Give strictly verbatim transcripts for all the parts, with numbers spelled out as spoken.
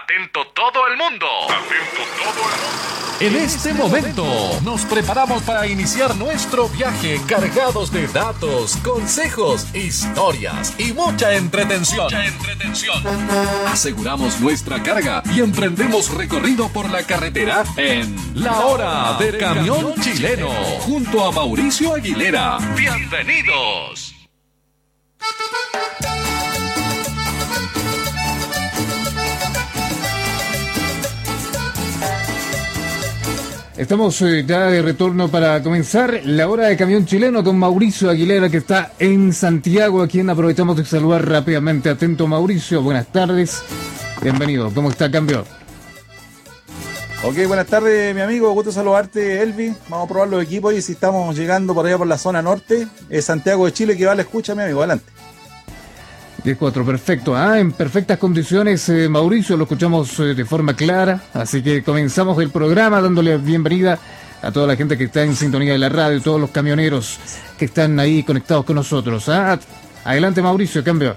Atento todo el mundo. Atento todo el mundo. En este momento nos preparamos para iniciar nuestro viaje cargados de datos, consejos, historias y mucha entretención. Mucha entretención. Aseguramos nuestra carga y emprendemos recorrido por la carretera en La Hora de Camión Chileno junto a Mauricio Aguilera. Bienvenidos. Estamos eh, ya de retorno para comenzar la hora de Camión Chileno con Mauricio Aguilera, que está en Santiago, a quien aprovechamos de saludar rápidamente. Atento, Mauricio, buenas tardes, bienvenido. ¿Cómo está, cambio? Ok, buenas tardes, mi amigo, gusto saludarte, Elvi. Vamos a probar los equipos y si estamos llegando por allá por la zona norte, es Santiago de Chile, que va a la escucha, mi amigo, adelante. diez cuatro, perfecto. Ah, en perfectas condiciones, eh, Mauricio, lo escuchamos eh, de forma clara, así que comenzamos el programa dándole bienvenida a toda la gente que está en sintonía de la radio, todos los camioneros que están ahí conectados con nosotros. Ah, adelante, Mauricio, cambio.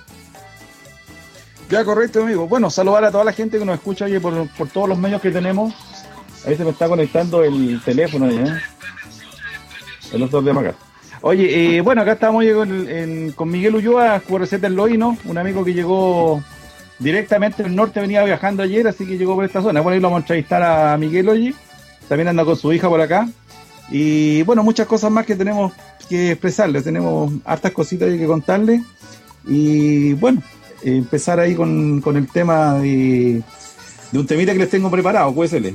Ya, correcto, amigo. Bueno, saludar a toda la gente que nos escucha oye, por, por todos los medios que tenemos. Ahí se me está conectando el teléfono, ¿eh? El otro de acá. Oye, eh, bueno, acá estamos con, en, con Miguel Ulloa, Q R Z en Loino, un amigo que llegó directamente del norte, venía viajando ayer, así que llegó por esta zona. Bueno, ahí lo vamos a entrevistar a Miguel hoy, también anda con su hija por acá. Y bueno, muchas cosas más que tenemos que expresarles, tenemos hartas cositas que contarles. Y bueno, eh, empezar ahí con, con el tema de, de un temita que les tengo preparado, Q S L.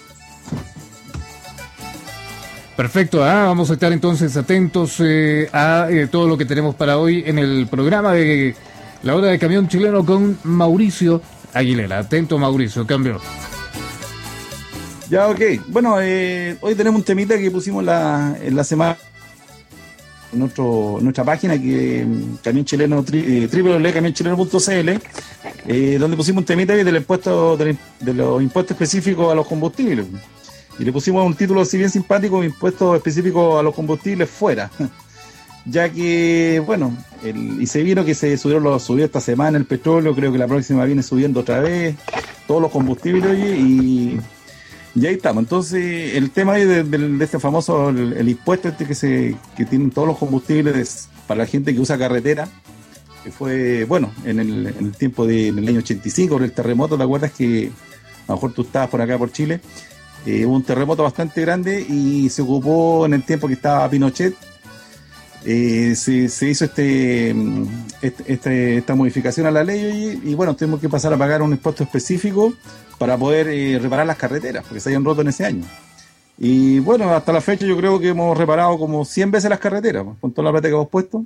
Perfecto, ah, vamos a estar entonces atentos eh, a eh, todo lo que tenemos para hoy en el programa de La Hora de Camión Chileno con Mauricio Aguilera. Atento, Mauricio, cambio. Ya, ok. Bueno, eh, hoy tenemos un temita que pusimos la, en la semana en nuestro, nuestra página, que Camión Chileno, tri, eh, doble u doble u doble u punto camión chileno punto c l, eh, donde pusimos un temita del impuesto, de, de los impuestos específicos a los combustibles. Y le pusimos un título así bien simpático, impuestos específicos a los combustibles fuera. Ya que, bueno, el, y se vino que se subieron los, subió esta semana el petróleo, creo que la próxima viene subiendo otra vez, todos los combustibles, oye, y, y ahí estamos. Entonces, el tema ahí de, de, de este famoso, el, el impuesto este que se que tienen todos los combustibles para la gente que usa carretera, que fue, bueno, en el, en el tiempo de, en el año ochenta y cinco, por el terremoto, ¿te acuerdas que a lo mejor tú estabas por acá por Chile? Eh, hubo un terremoto bastante grande y se ocupó en el tiempo que estaba Pinochet, eh, se, se hizo este, este, este esta modificación a la ley y, y bueno, tuvimos que pasar a pagar un impuesto específico para poder eh, reparar las carreteras, porque se habían roto en ese año. Y bueno, hasta la fecha yo creo que hemos reparado como cien veces las carreteras, con toda la plata que hemos puesto.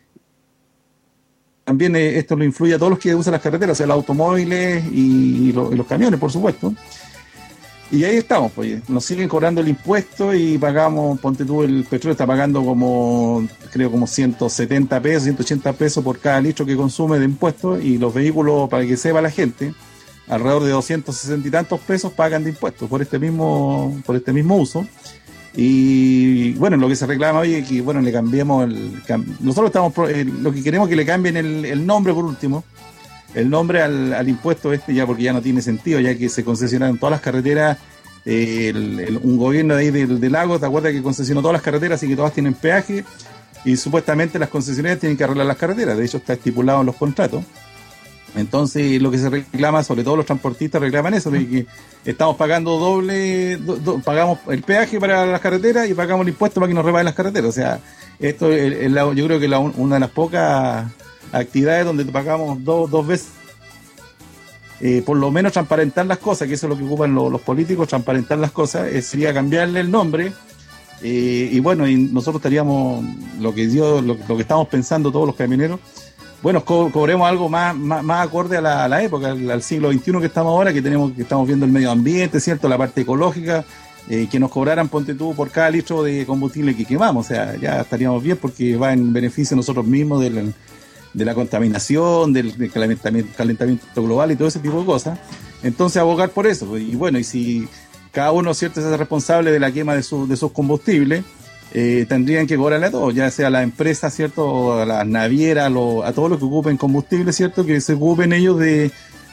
También eh, esto lo influye a todos los que usan las carreteras, o sea, los automóviles y, y, los, y los camiones, por supuesto. Y ahí estamos, pues, nos siguen cobrando el impuesto y pagamos, ponte tú, el petróleo está pagando como, creo como ciento setenta pesos, ciento ochenta pesos por cada litro que consume de impuestos, y los vehículos, para que sepa la gente, alrededor de doscientos sesenta y tantos pesos pagan de impuestos por este mismo, por este mismo uso. Y bueno, lo que se reclama hoy es que, bueno, le cambiemos el, nosotros estamos, eh, lo que queremos es que le cambien el, el nombre por último, el nombre al, al impuesto este, ya porque ya no tiene sentido, ya que se concesionaron todas las carreteras, eh, el, el, un gobierno de ahí del, del lago, ¿te acuerdas que concesionó todas las carreteras y que todas tienen peaje? Y supuestamente las concesionarias tienen que arreglar las carreteras, de hecho está estipulado en los contratos. Entonces lo que se reclama, sobre todo los transportistas reclaman eso, de que estamos pagando doble, do, do, pagamos el peaje para las carreteras y pagamos el impuesto para que nos reparen las carreteras. O sea, esto es, es la, yo creo que la, una de las pocas actividades donde pagamos dos, dos veces, eh, por lo menos transparentar las cosas, que eso es lo que ocupan los, los políticos, transparentar las cosas, eh, sería cambiarle el nombre, eh, y bueno, y nosotros estaríamos, lo que dio, lo, lo que estamos pensando todos los camioneros, bueno, co cobremos algo más, más, más acorde a la, a la época, al, al siglo veintiuno que estamos ahora, que tenemos, que estamos viendo el medio ambiente, ¿cierto? La parte ecológica, eh, que nos cobraran, ponte tú, por cada litro de combustible que quemamos, o sea, ya estaríamos bien porque va en beneficio de nosotros mismos, del de la contaminación, del, del calentamiento, calentamiento global y todo ese tipo de cosas. Entonces abogar por eso, pues, y bueno, y si cada uno, cierto, es responsable de la quema de, su, de sus combustibles, eh, tendrían que cobrarle a todos, ya sea a las empresas, cierto, a las navieras, a, lo, a todos los que ocupen combustible, cierto, que se ocupen ellos de,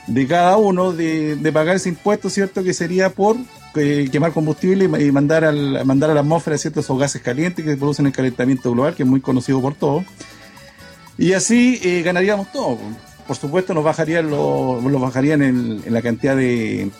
de cada uno de, de pagar ese impuesto, ¿cierto? Que sería por eh, quemar combustible y mandar, al, mandar a la atmósfera, ¿cierto? Esos gases calientes que producen el calentamiento global, que es muy conocido por todos. Y así eh, ganaríamos todo. Por supuesto, nos bajarían, lo, nos bajarían en, en la cantidad de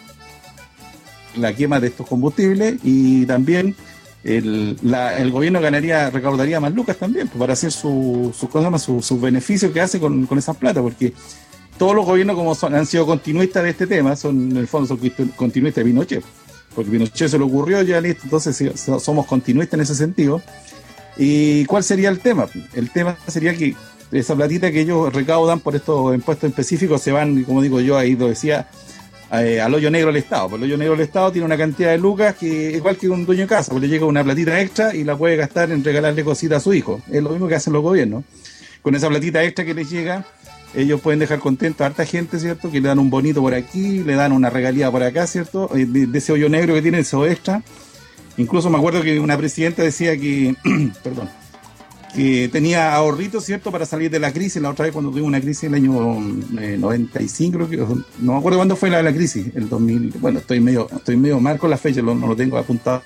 la quema de estos combustibles, y también el, la, el gobierno ganaría, recaudaría más lucas también, pues, para hacer sus su, su, su beneficios que hace con, con esas plata, porque todos los gobiernos, como son, han sido continuistas de este tema, son en el fondo son continuistas de Pinochet, porque Pinochet se le ocurrió, ya listo, entonces sí, somos continuistas en ese sentido. ¿Y cuál sería el tema? El tema sería que esa platita que ellos recaudan por estos impuestos específicos se van, como digo yo, ahí lo decía, eh, al hoyo negro del Estado. Pues el hoyo negro del Estado tiene una cantidad de lucas que igual que un dueño de casa, pues le llega una platita extra y la puede gastar en regalarle cositas a su hijo. Es lo mismo que hacen los gobiernos. Con esa platita extra que les llega, ellos pueden dejar contento a harta gente, ¿cierto? Que le dan un bonito por aquí, le dan una regalía por acá, ¿cierto? De, de ese hoyo negro que tienen, eso extra. Incluso me acuerdo que una presidenta decía que, perdón, que tenía ahorritos, ¿cierto?, para salir de la crisis. La otra vez cuando tuvimos una crisis en el año eh, noventa y cinco, creo que, no me acuerdo cuándo fue la, la crisis, el dos mil, bueno, estoy medio estoy medio mal con la fecha, lo, no lo tengo apuntado.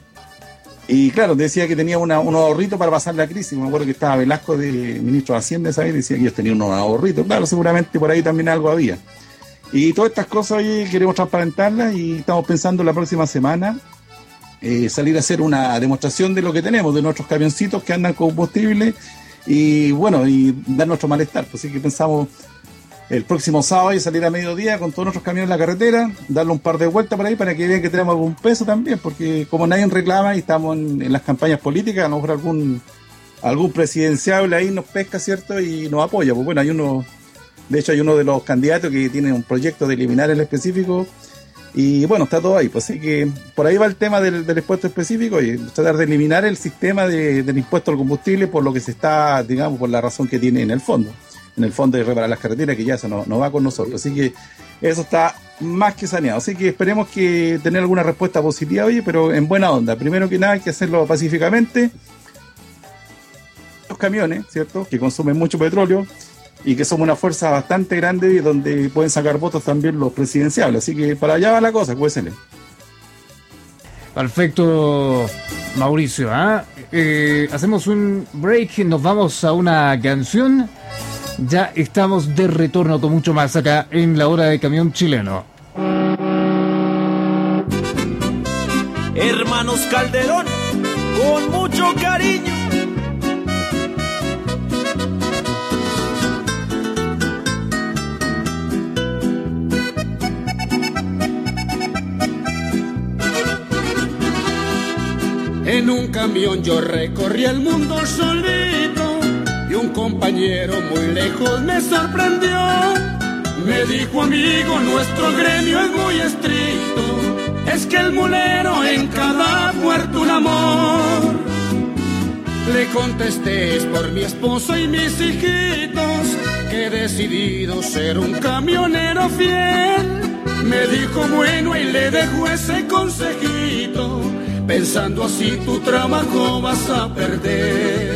Y claro, decía que tenía una, unos ahorritos para pasar la crisis. Me acuerdo que estaba Velasco, de ministro de Hacienda, ¿sabes? Decía que ellos tenían unos ahorritos. Claro, seguramente por ahí también algo había. Y todas estas cosas hoy queremos transparentarlas y estamos pensando la próxima semana Eh, salir a hacer una demostración de lo que tenemos, de nuestros camioncitos que andan con combustible, y bueno, y dar nuestro malestar. Pues, así que pensamos el próximo sábado y salir a mediodía con todos nuestros camiones en la carretera, darle un par de vueltas por ahí para que vean que tenemos algún peso también, porque como nadie reclama y estamos en, en las campañas políticas, a lo mejor algún, algún presidenciable ahí nos pesca, ¿cierto? Y nos apoya. Pues bueno, hay uno, de hecho hay uno de los candidatos que tiene un proyecto de eliminar el específico. Y bueno, está todo ahí, pues así que por ahí va el tema del, del impuesto específico, y tratar de eliminar el sistema de, del impuesto al combustible por lo que se está, digamos, por la razón que tiene en el fondo, en el fondo de reparar las carreteras, que ya eso no, no va con nosotros, así que eso está más que saneado, así que esperemos que tener alguna respuesta positiva hoy, pero en buena onda. Primero que nada hay que hacerlo pacíficamente, los camiones, ¿cierto?, que consumen mucho petróleo, y que somos una fuerza bastante grande y donde pueden sacar votos también los presidenciables. Así que para allá va la cosa, cuésele. Perfecto, Mauricio. ¿eh? Eh, hacemos un break, nos vamos a una canción. Ya estamos de retorno con mucho más acá en La Hora de Camión Chileno. Hermanos Calderón, con mucho cariño. En un camión yo recorrí el mundo solito y un compañero muy lejos me sorprendió. Me dijo: amigo, nuestro gremio es muy estricto, es que el mulero en cada puerto un amor. Le contesté: es por mi esposo y mis hijitos que he decidido ser un camionero fiel. Me dijo: bueno, y le dejo ese consejito, pensando así tu trabajo vas a perder.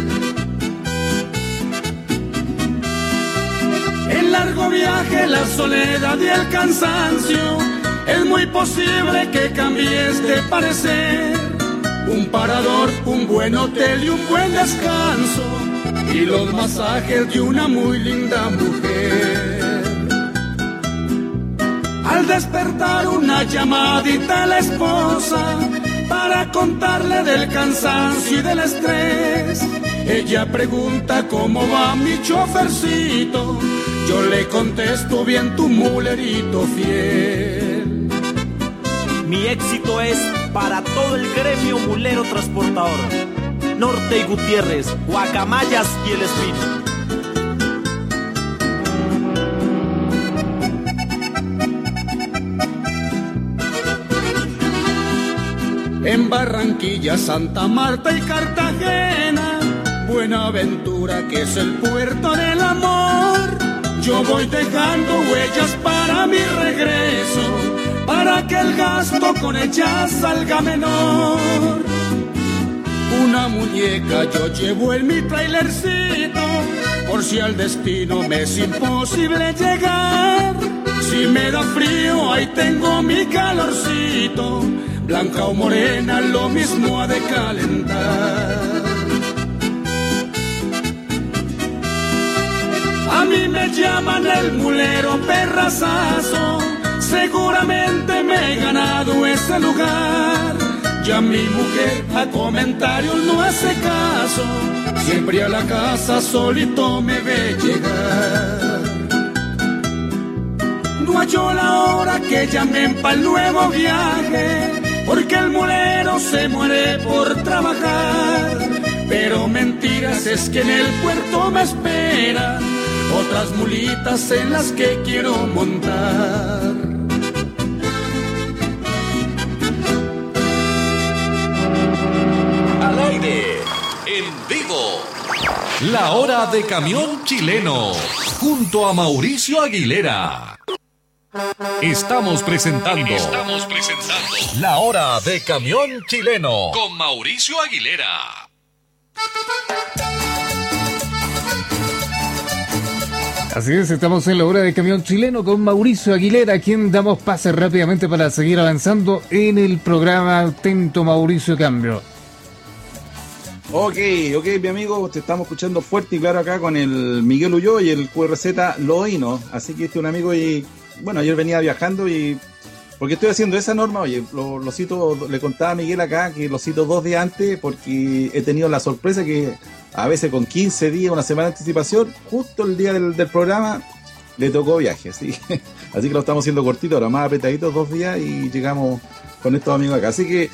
El largo viaje, la soledad y el cansancio, es muy posible que cambies de parecer. Un parador, un buen hotel y un buen descanso, y los masajes de una muy linda mujer. Al despertar una llamadita a la esposa para contarle del cansancio y del estrés. Ella pregunta: ¿cómo va mi chofercito? Yo le contesto: bien, tu mulerito fiel. Mi éxito es para todo el gremio mulero transportador, Norte y Gutiérrez, Guacamayas y El Espino. En Barranquilla, Santa Marta y Cartagena, Buenaventura, que es el puerto del amor, yo voy dejando huellas para mi regreso, para que el gasto con ella salga menor. Una muñeca yo llevo en mi trailercito, por si al destino me es imposible llegar. si me da frío, ahí tengo mi calorcito. Blanca o morena, lo mismo ha de calentar. A mí me llaman el mulero perrazazo, seguramente me he ganado ese lugar. Ya mi mujer a comentarios no hace caso, siempre a la casa solito me ve llegar. No halló la hora que llamen pa'l nuevo viaje, porque el mulero se muere por trabajar. Pero mentiras es que en el puerto me esperan otras mulitas en las que quiero montar. Al aire, en vivo, la hora de camión chileno, junto a Mauricio Aguilera. Estamos presentando, Estamos presentando la hora de camión chileno con Mauricio Aguilera. Así es, estamos en la hora de camión chileno con Mauricio Aguilera, a quien damos pase rápidamente para seguir avanzando en el programa. Atento, Mauricio, cambio. Ok, ok, mi amigo, te estamos escuchando fuerte y claro acá con el Miguel Ulloa y el Q R Z Loíno. Así que este es un amigo y, bueno, ayer venía viajando y, porque estoy haciendo esa norma, oye, lo, lo cito, le contaba a Miguel acá que lo cito dos días antes porque he tenido la sorpresa que a veces con quince días, una semana de anticipación, justo el día del, del programa, le tocó viaje, así, así que lo estamos haciendo cortito, ahora más apretaditos, dos días y llegamos con estos amigos acá, así que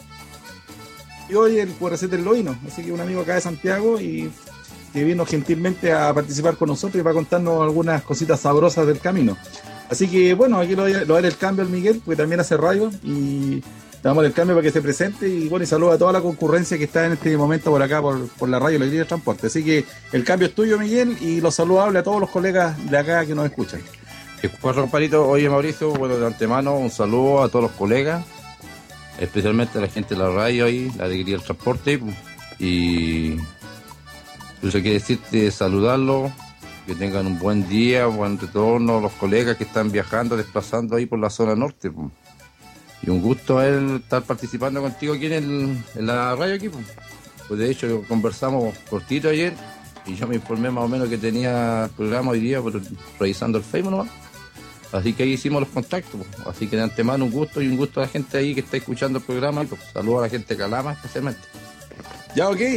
y hoy el Q R Z del Loíno, así que un amigo acá de Santiago y que vino gentilmente a participar con nosotros y va a contarnos algunas cositas sabrosas del camino. Así que bueno, aquí lo voy a dar el cambio al Miguel, porque también hace radio y damos el cambio para que se presente y bueno, y saluda a toda la concurrencia que está en este momento por acá, por, por la radio Alegría del Transporte. Así que el cambio es tuyo, Miguel, y los saludables a todos los colegas de acá que nos escuchan. Cuatro comparitos, oye Mauricio, bueno, de antemano un saludo a todos los colegas, especialmente a la gente de la radio ahí, la Alegría del Transporte, y yo sé que decirte, saludarlos, que tengan un buen día, buen retorno, los colegas que están viajando, desplazando ahí por la zona norte, pues. Y un gusto él estar participando contigo aquí en, el, en la radio aquí, pues. Pues de hecho conversamos cortito ayer y yo me informé más o menos que tenía el programa hoy día por, revisando el Facebook nomás. Así que ahí hicimos los contactos, pues. Así que de antemano un gusto y un gusto a la gente ahí que está escuchando el programa. Pues, saludos a la gente de Calama especialmente. Ya, ok.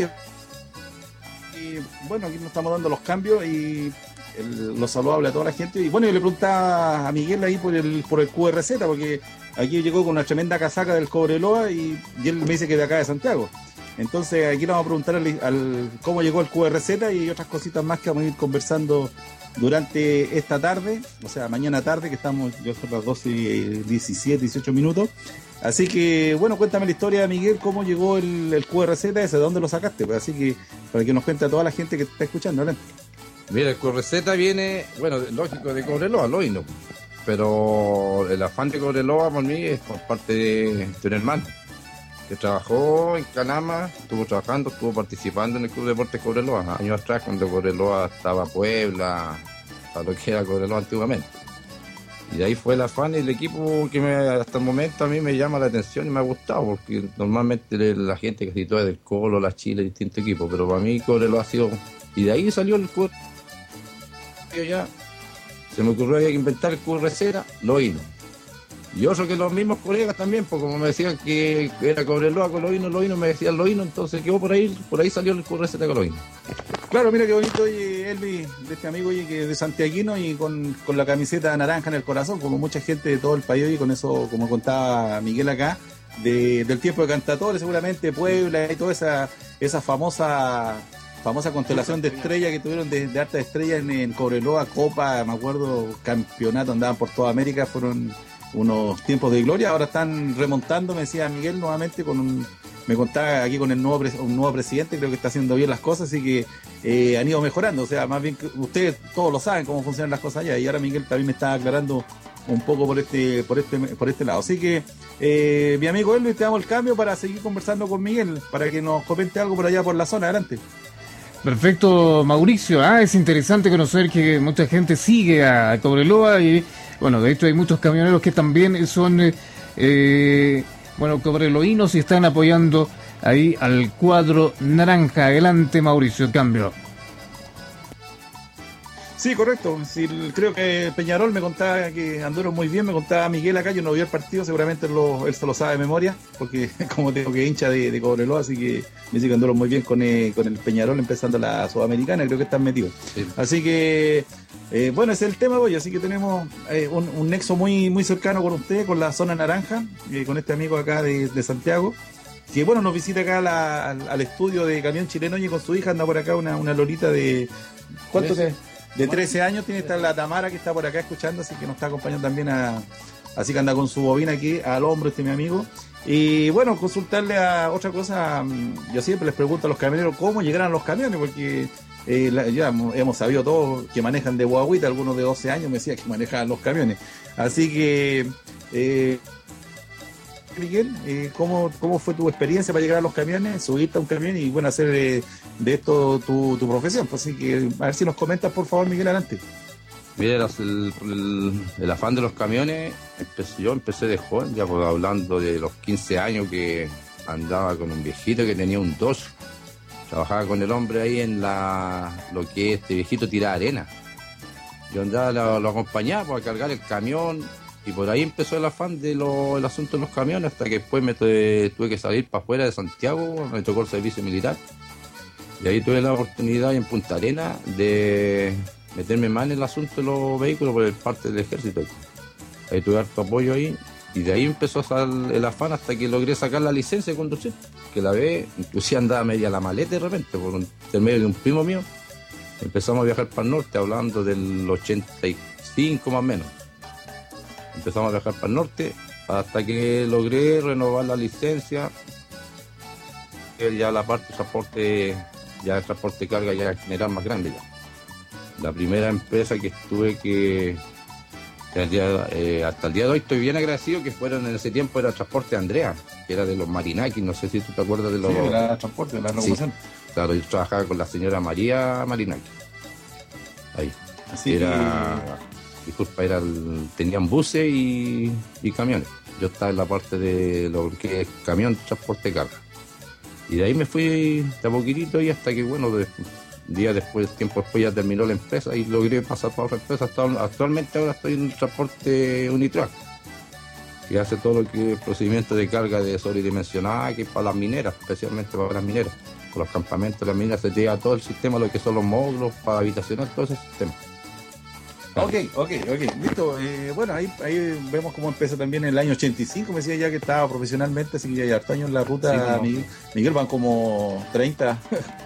Y bueno, aquí nos estamos dando los cambios y el, los saludables a toda la gente. Y bueno, yo le preguntaba a Miguel ahí por el, por el Q R Z, porque aquí llegó con una tremenda casaca del Cobreloa y, y él me dice que de acá de Santiago. Entonces aquí le vamos a preguntar al, al cómo llegó el Q R Z y otras cositas más que vamos a ir conversando durante esta tarde, o sea, mañana tarde, que estamos, yo son las doce y diecisiete, dieciocho minutos. Así que, bueno, cuéntame la historia, Miguel, cómo llegó el, el Q R Z ese, ¿de dónde lo sacaste? Pues así que, para que nos cuente a toda la gente que está escuchando, ¿vale? Mira, el Q R Z viene, bueno, lógico, de Cobreloa, Loíno, pero el afán de Cobreloa por mí es por parte de, de un hermano que trabajó en Calama, estuvo trabajando, estuvo participando en el Club Deportes Cobreloa, años atrás cuando Cobreloa estaba Puebla, a lo que era Cobreloa antiguamente. Y de ahí fue el afán y el equipo que me, hasta el momento a mí me llama la atención y me ha gustado, porque normalmente la gente que sitúa del Colo, la Chile, distintos equipos, pero para mí Cobreloa ha sido... Y de ahí salió el Q R Z, ya se me ocurrió que inventar el Q R Z, Loíno. Y otro que los mismos colegas también, pues como me decían que era Cobreloa con Loíno, Loíno, me decían Loíno, entonces quedó por ahí, por ahí salió el Q R Z con Loíno. Claro, mira qué bonito, oye, Elvis, de este amigo, oye, que de santiaguino y con, con la camiseta naranja en el corazón, como mucha gente de todo el país, y con eso, como contaba Miguel acá, de, del tiempo de Cantatores, seguramente Puebla y toda esa, esa famosa famosa constelación de estrellas que tuvieron de, de hartas estrellas en, en Cobreloa, Copa, me acuerdo, campeonato, andaban por toda América, fueron unos tiempos de gloria. Ahora están remontando, me decía Miguel nuevamente, con un, me contaba aquí con el nuevo un nuevo presidente, creo que está haciendo bien las cosas, así que eh, han ido mejorando, o sea, más bien que ustedes todos lo saben cómo funcionan las cosas allá, y ahora Miguel también me está aclarando un poco por este por este por este lado. Así que eh, mi amigo Elvis, te damos el cambio para seguir conversando con Miguel, para que nos comente algo por allá por la zona. Adelante. Perfecto, Mauricio. Ah, es interesante conocer que mucha gente sigue a Cobreloa y Bueno, de hecho hay muchos camioneros que también son, eh, eh, bueno, cobreloínos y están apoyando ahí al cuadro naranja. Adelante, Mauricio, cambio. Sí, correcto. Sí, creo que Peñarol me contaba que anduvieron muy bien, me contaba Miguel acá, yo no vi el partido, seguramente lo, él se lo sabe de memoria, porque como tengo que hincha de, de Cobreloa, así que me dice que anduvieron muy bien con, eh, con el Peñarol empezando la Sudamericana, creo que están metidos. Sí. Así que, eh, bueno, ese es el tema hoy, así que tenemos eh, un, un nexo muy, muy cercano con usted, con la zona naranja, eh, con este amigo acá de, de Santiago, que bueno, nos visita acá la, al, al estudio de Camión Chileno y con su hija anda por acá una, una lolita de... ¿Cuánto te...? De trece años tiene esta la Tamara que está por acá escuchando, así que nos está acompañando también a, así que anda con su bobina aquí al hombro este mi amigo. Y bueno, consultarle a otra cosa, yo siempre les pregunto a los camioneros cómo llegaron a los camiones, porque eh, la, ya hemos, hemos sabido todos que manejan de guaguita, algunos de doce años me decían que manejaban los camiones. Así que, eh, Miguel, eh, ¿cómo, ¿cómo fue tu experiencia para llegar a los camiones, subirte a un camión y bueno, hacer eh, de esto tu, tu profesión? Pues así que a ver si nos comentas, por favor, Miguel, adelante. Mira, el, el, el afán de los camiones, empecé, yo empecé de joven, ya pues, hablando de los quince años que andaba con un viejito que tenía un Dodge, trabajaba con el hombre ahí en la lo que este viejito tiraba arena. Yo andaba, lo, lo acompañaba para cargar el camión. Y por ahí empezó el afán del de asunto de los camiones, hasta que después me tuve, tuve que salir para afuera de Santiago, me tocó el servicio militar. Y ahí tuve la oportunidad en Punta Arenas de meterme más en el asunto de los vehículos por el parte del ejército. Ahí tuve harto apoyo ahí, y de ahí empezó a salir el afán hasta que logré sacar la licencia de conducir, que la vez, inclusive andaba media la maleta de repente, por un, del medio de un primo mío. Empezamos a viajar para el norte, hablando del ochenta y cinco más o menos. Empezamos a viajar para el norte hasta que logré renovar la licencia. Ya la parte de transporte, ya el transporte de carga ya en general más grande ya. La primera empresa que estuve que, que el día, eh, hasta el día de hoy estoy bien agradecido que fueron en ese tiempo era Transporte Andrea, que era de los Marinaki, no sé si tú te acuerdas de los... Sí, era transporte, de la locomoción. Sí, claro, yo trabajaba con la señora María Marinaki. Ahí. Así era... Que... Disculpa, era el, tenían buses y, y camiones. Yo estaba en la parte de lo que es camión, transporte de carga. Y de ahí me fui de a poquitito y hasta que, bueno, de, día después, tiempo después ya terminó la empresa y logré pasar para otra empresa. Hasta, actualmente ahora estoy en el transporte Unitrack, que hace todo lo que es procedimiento de carga de sobredimensionada, que es para las mineras, especialmente para las mineras. Con los campamentos de las mineras se llega todo el sistema, lo que son los módulos para habitacional, todo ese sistema. Ok, ok, ok, listo. Eh, bueno, ahí, ahí vemos cómo empieza también en el año ochenta y cinco, me decía ya que estaba profesionalmente, así que ya hay harto años en la ruta. Sí, no, Miguel, Miguel van como treinta,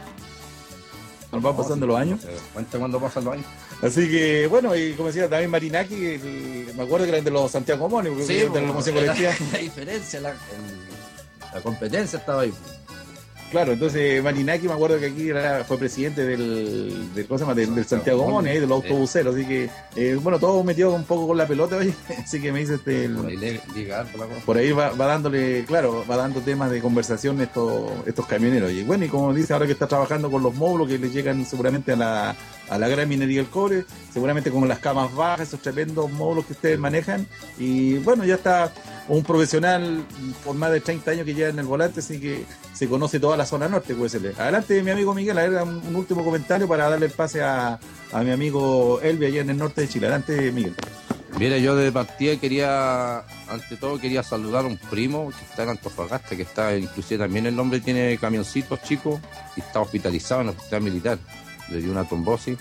nos van pasando no, los años. Cuenta cuándo pasan los años. Así que, bueno, y como decía también Marinaki, el, me acuerdo que eran de los Santiago Comunes, sí, de la locomoción colectiva. La diferencia, la, el, la competencia estaba ahí. Claro, entonces Marinaki me acuerdo que aquí era, fue presidente del, del, ¿cómo se llama? del, del Santiago Comunes, de los autobuseros, así que, eh, bueno, todo metido un poco con la pelota hoy, así que me dice este... El, por ahí va, va dándole, claro, va dando temas de conversación estos, estos camioneros. Y bueno, y como dice, ahora que está trabajando con los módulos que le llegan seguramente a la, a la gran minería del cobre, seguramente con las camas bajas, esos tremendos módulos que ustedes manejan, y bueno, ya está un profesional por más de treinta años que lleva en el volante, así que se conoce toda la zona norte, puede ser. Adelante, mi amigo Miguel, a ver, un, un último comentario para darle el pase a, a mi amigo Elvi allá en el norte de Chile. Adelante, Miguel. Mira, yo de partida quería, ante todo quería saludar a un primo que está en Antofagasta, que está, inclusive también el hombre tiene camioncitos chicos y está hospitalizado en el hospital militar. Le dio una trombosis.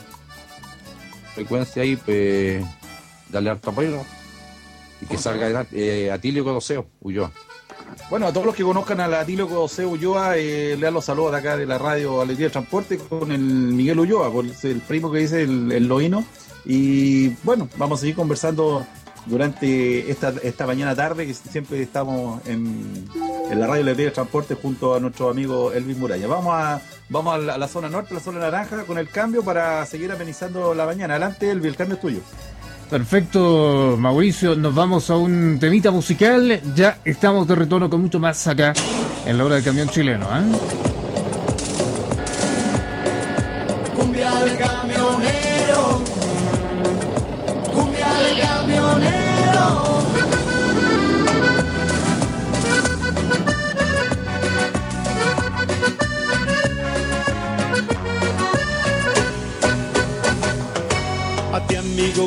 Frecuencia ahí, pues, darle harto apoyo y que salga adelante. Eh, Atilio Codoseo, Ulloa. Bueno, a todos los que conozcan a Atilio Codoseo Ulloa, eh, le dan los saludos de acá de la radio Alegría del Transporte con el Miguel Ulloa, con el primo que dice el, el Loíno. Y bueno, vamos a seguir conversando durante esta, esta mañana tarde, que siempre estamos en, en la radio Alegría del Transporte junto a nuestro amigo Elvis Muralla. Vamos a vamos a la, a la zona norte, a la zona naranja, con el cambio para seguir amenizando la mañana. Adelante, Elvis, el cambio es tuyo. Perfecto, Mauricio, nos vamos a un temita musical. Ya estamos de retorno con mucho más acá en la hora del camión chileno, ¿eh? Cumbia del camionero, cumbia del camionero.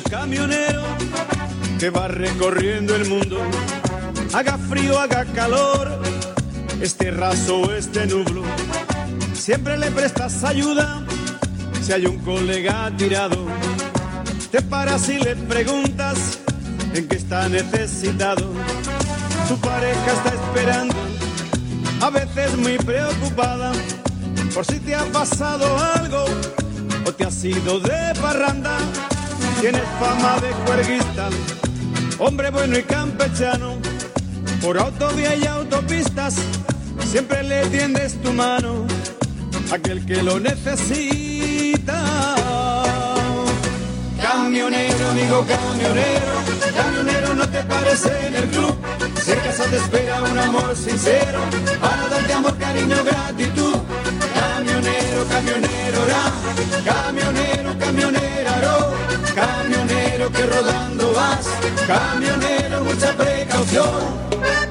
camionero que va recorriendo el mundo. Haga frío, haga calor, este raso o este nublo, siempre le prestas ayuda. Si hay un colega tirado, te paras y le preguntas en qué está necesitado. Tu pareja está esperando, a veces muy preocupada, por si te ha pasado algo o te has ido de parranda. Tienes fama de juerguista, hombre bueno y campechano, por autovía y autopistas siempre le tiendes tu mano a aquel que lo necesita. Camionero, amigo camionero, camionero, no te pares en el club. Si en casa te espera un amor sincero, para darte amor, cariño, gratitud. Camionero, camionero, ra, camionero, camioneraro, camionero que rodando vas, camionero, mucha precaución.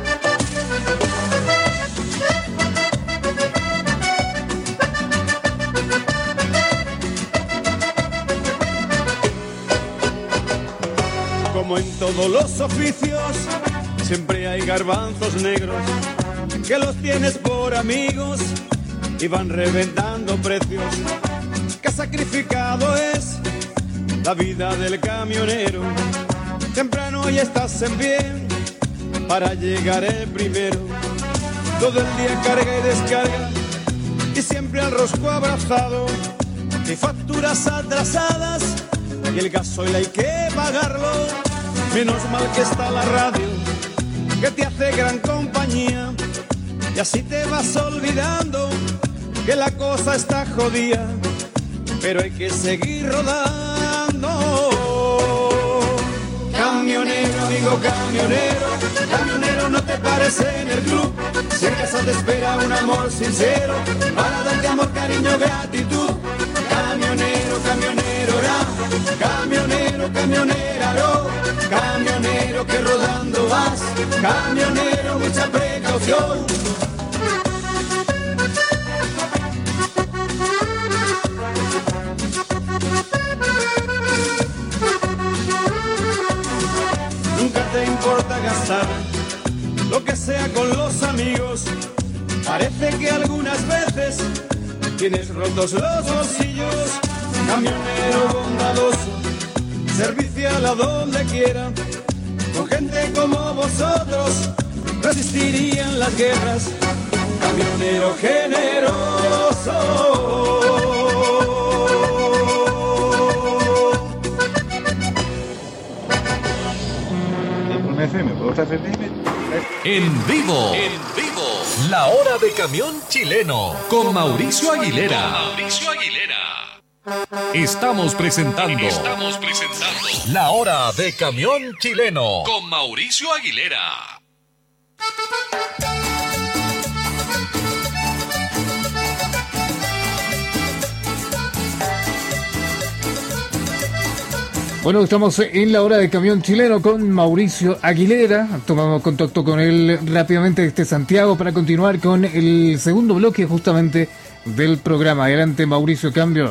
Como en todos los oficios, siempre hay garbanzos negros, que los tienes por amigos y van reventando precios. Que sacrificado es la vida del camionero. Temprano ya estás en pie para llegar el primero. Todo el día carga y descarga y siempre al rosco abrazado. Y facturas atrasadas y el gasoil hay que pagarlo. Menos mal que está la radio, que te hace gran compañía, y así te vas olvidando que la cosa está jodida, pero hay que seguir rodando. Camionero, amigo camionero, camionero, no te pares en el club. Si en casa te espera un amor sincero, para darte amor, cariño, gratitud. Camionero, camionero, ra, camionero, camioneraro, camionero que rodando vas, camionero, mucha precaución. Nunca te importa gastar lo que sea con los amigos. Parece que algunas veces tienes rotos los bolsillos. Camionero bondadoso, servicial a donde quiera, con gente como vosotros resistirían las guerras. Camionero generoso. En vivo, en vivo, la hora de camión chileno con Mauricio Aguilera. Con Mauricio Aguilera. Estamos presentando, Estamos presentando la hora de camión chileno con Mauricio Aguilera. Bueno, estamos en la hora de camión chileno con Mauricio Aguilera. Tomamos contacto con él rápidamente desde Santiago para continuar con el segundo bloque justamente del programa. Adelante, Mauricio, cambio.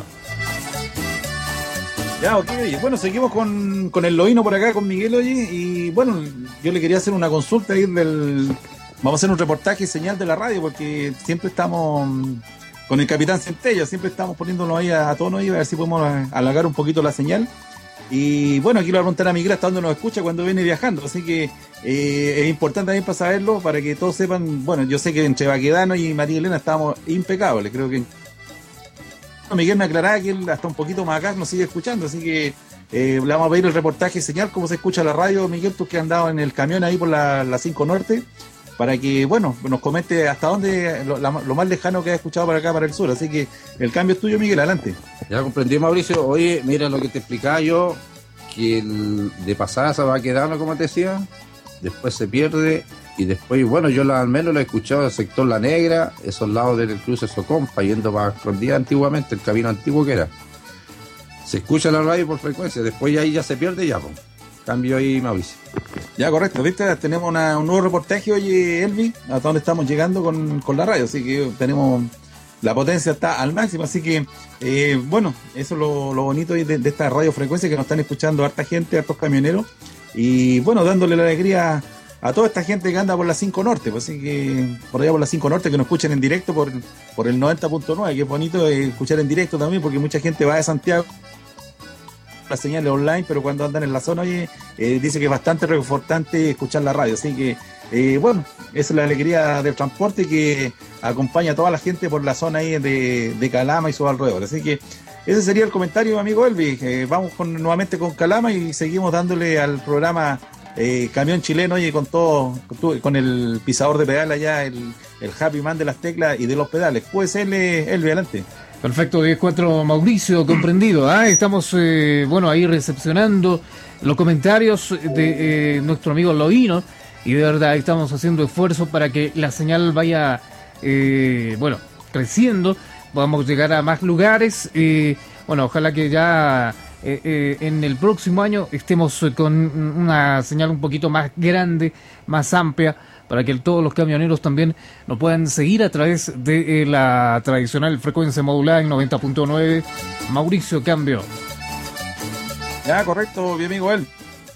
Ya, ok, oye. Bueno, seguimos con, con el Loíno por acá, con Miguel, oye, y bueno, yo le quería hacer una consulta ahí del... Vamos a hacer un reportaje y señal de la radio, porque siempre estamos con el Capitán Centella, siempre estamos poniéndonos ahí a, a tono y a ver si podemos alargar un poquito la señal. Y bueno, aquí le voy a preguntar a Miguel hasta dónde nos escucha cuando viene viajando, así que eh, es importante también para saberlo, para que todos sepan. Bueno, yo sé que entre Baquedano y María Elena estábamos impecables, creo que Miguel me aclaraba que él hasta un poquito más acá nos sigue escuchando, así que eh, le vamos a pedir el reportaje y señal, cómo se escucha la radio. Miguel, tú que has andado en el camión ahí por la, la cinco Norte, para que, bueno, nos comente hasta dónde, lo, la, lo más lejano que has escuchado para acá, para el sur. Así que el cambio es tuyo, Miguel, adelante. Ya comprendí, Mauricio. Oye, mira lo que te explicaba yo, que el de pasada se va quedando, como te decía, después se pierde, y después, bueno, yo la, al menos lo he escuchado del sector La Negra, esos lados del cruce Socompa, yendo para escondida antiguamente, el camino antiguo que era. Se escucha la radio por frecuencia, después ahí ya se pierde ya, pues. Cambio ahí, Mauricio. Ya, correcto, ¿viste? Tenemos una, un nuevo reportaje, oye, Elvi, hasta dónde estamos llegando con, con la radio, así que tenemos la potencia está al máximo, así que eh, bueno, eso es lo, lo bonito de, de esta radiofrecuencia, que nos están escuchando harta gente, hartos camioneros, y bueno, dándole la alegría a toda esta gente que anda por la cinco Norte, pues, así que por allá por la cinco Norte, que nos escuchen en directo por, por el noventa punto nueve, que es bonito eh, escuchar en directo también, porque mucha gente va de Santiago las señales online, pero cuando andan en la zona, oye, eh, dice que es bastante reconfortante escuchar la radio, así que eh, bueno, esa es la alegría del transporte que acompaña a toda la gente por la zona ahí de, de Calama y sus alrededores, así que ese sería el comentario, amigo Elvi. Eh, vamos con, nuevamente con Calama y seguimos dándole al programa eh, Camión Chileno, oye, con todo, con, con el pisador de pedal allá, el, el Happy Man de las teclas y de los pedales. Puede ser, Elvi, adelante. Perfecto, diez cuatro, Mauricio, comprendido. ¿Ah? Estamos, eh, bueno, ahí recepcionando los comentarios de eh, nuestro amigo Loíno, y de verdad estamos haciendo esfuerzo para que la señal vaya, eh, bueno, creciendo, podamos llegar a más lugares. Eh, bueno, ojalá que ya eh, eh, en el próximo año estemos con una señal un poquito más grande, más amplia, para que todos los camioneros también nos puedan seguir a través de eh, la tradicional frecuencia modulada en noventa punto nueve. Mauricio, cambio. Ya, correcto, mi amigo él.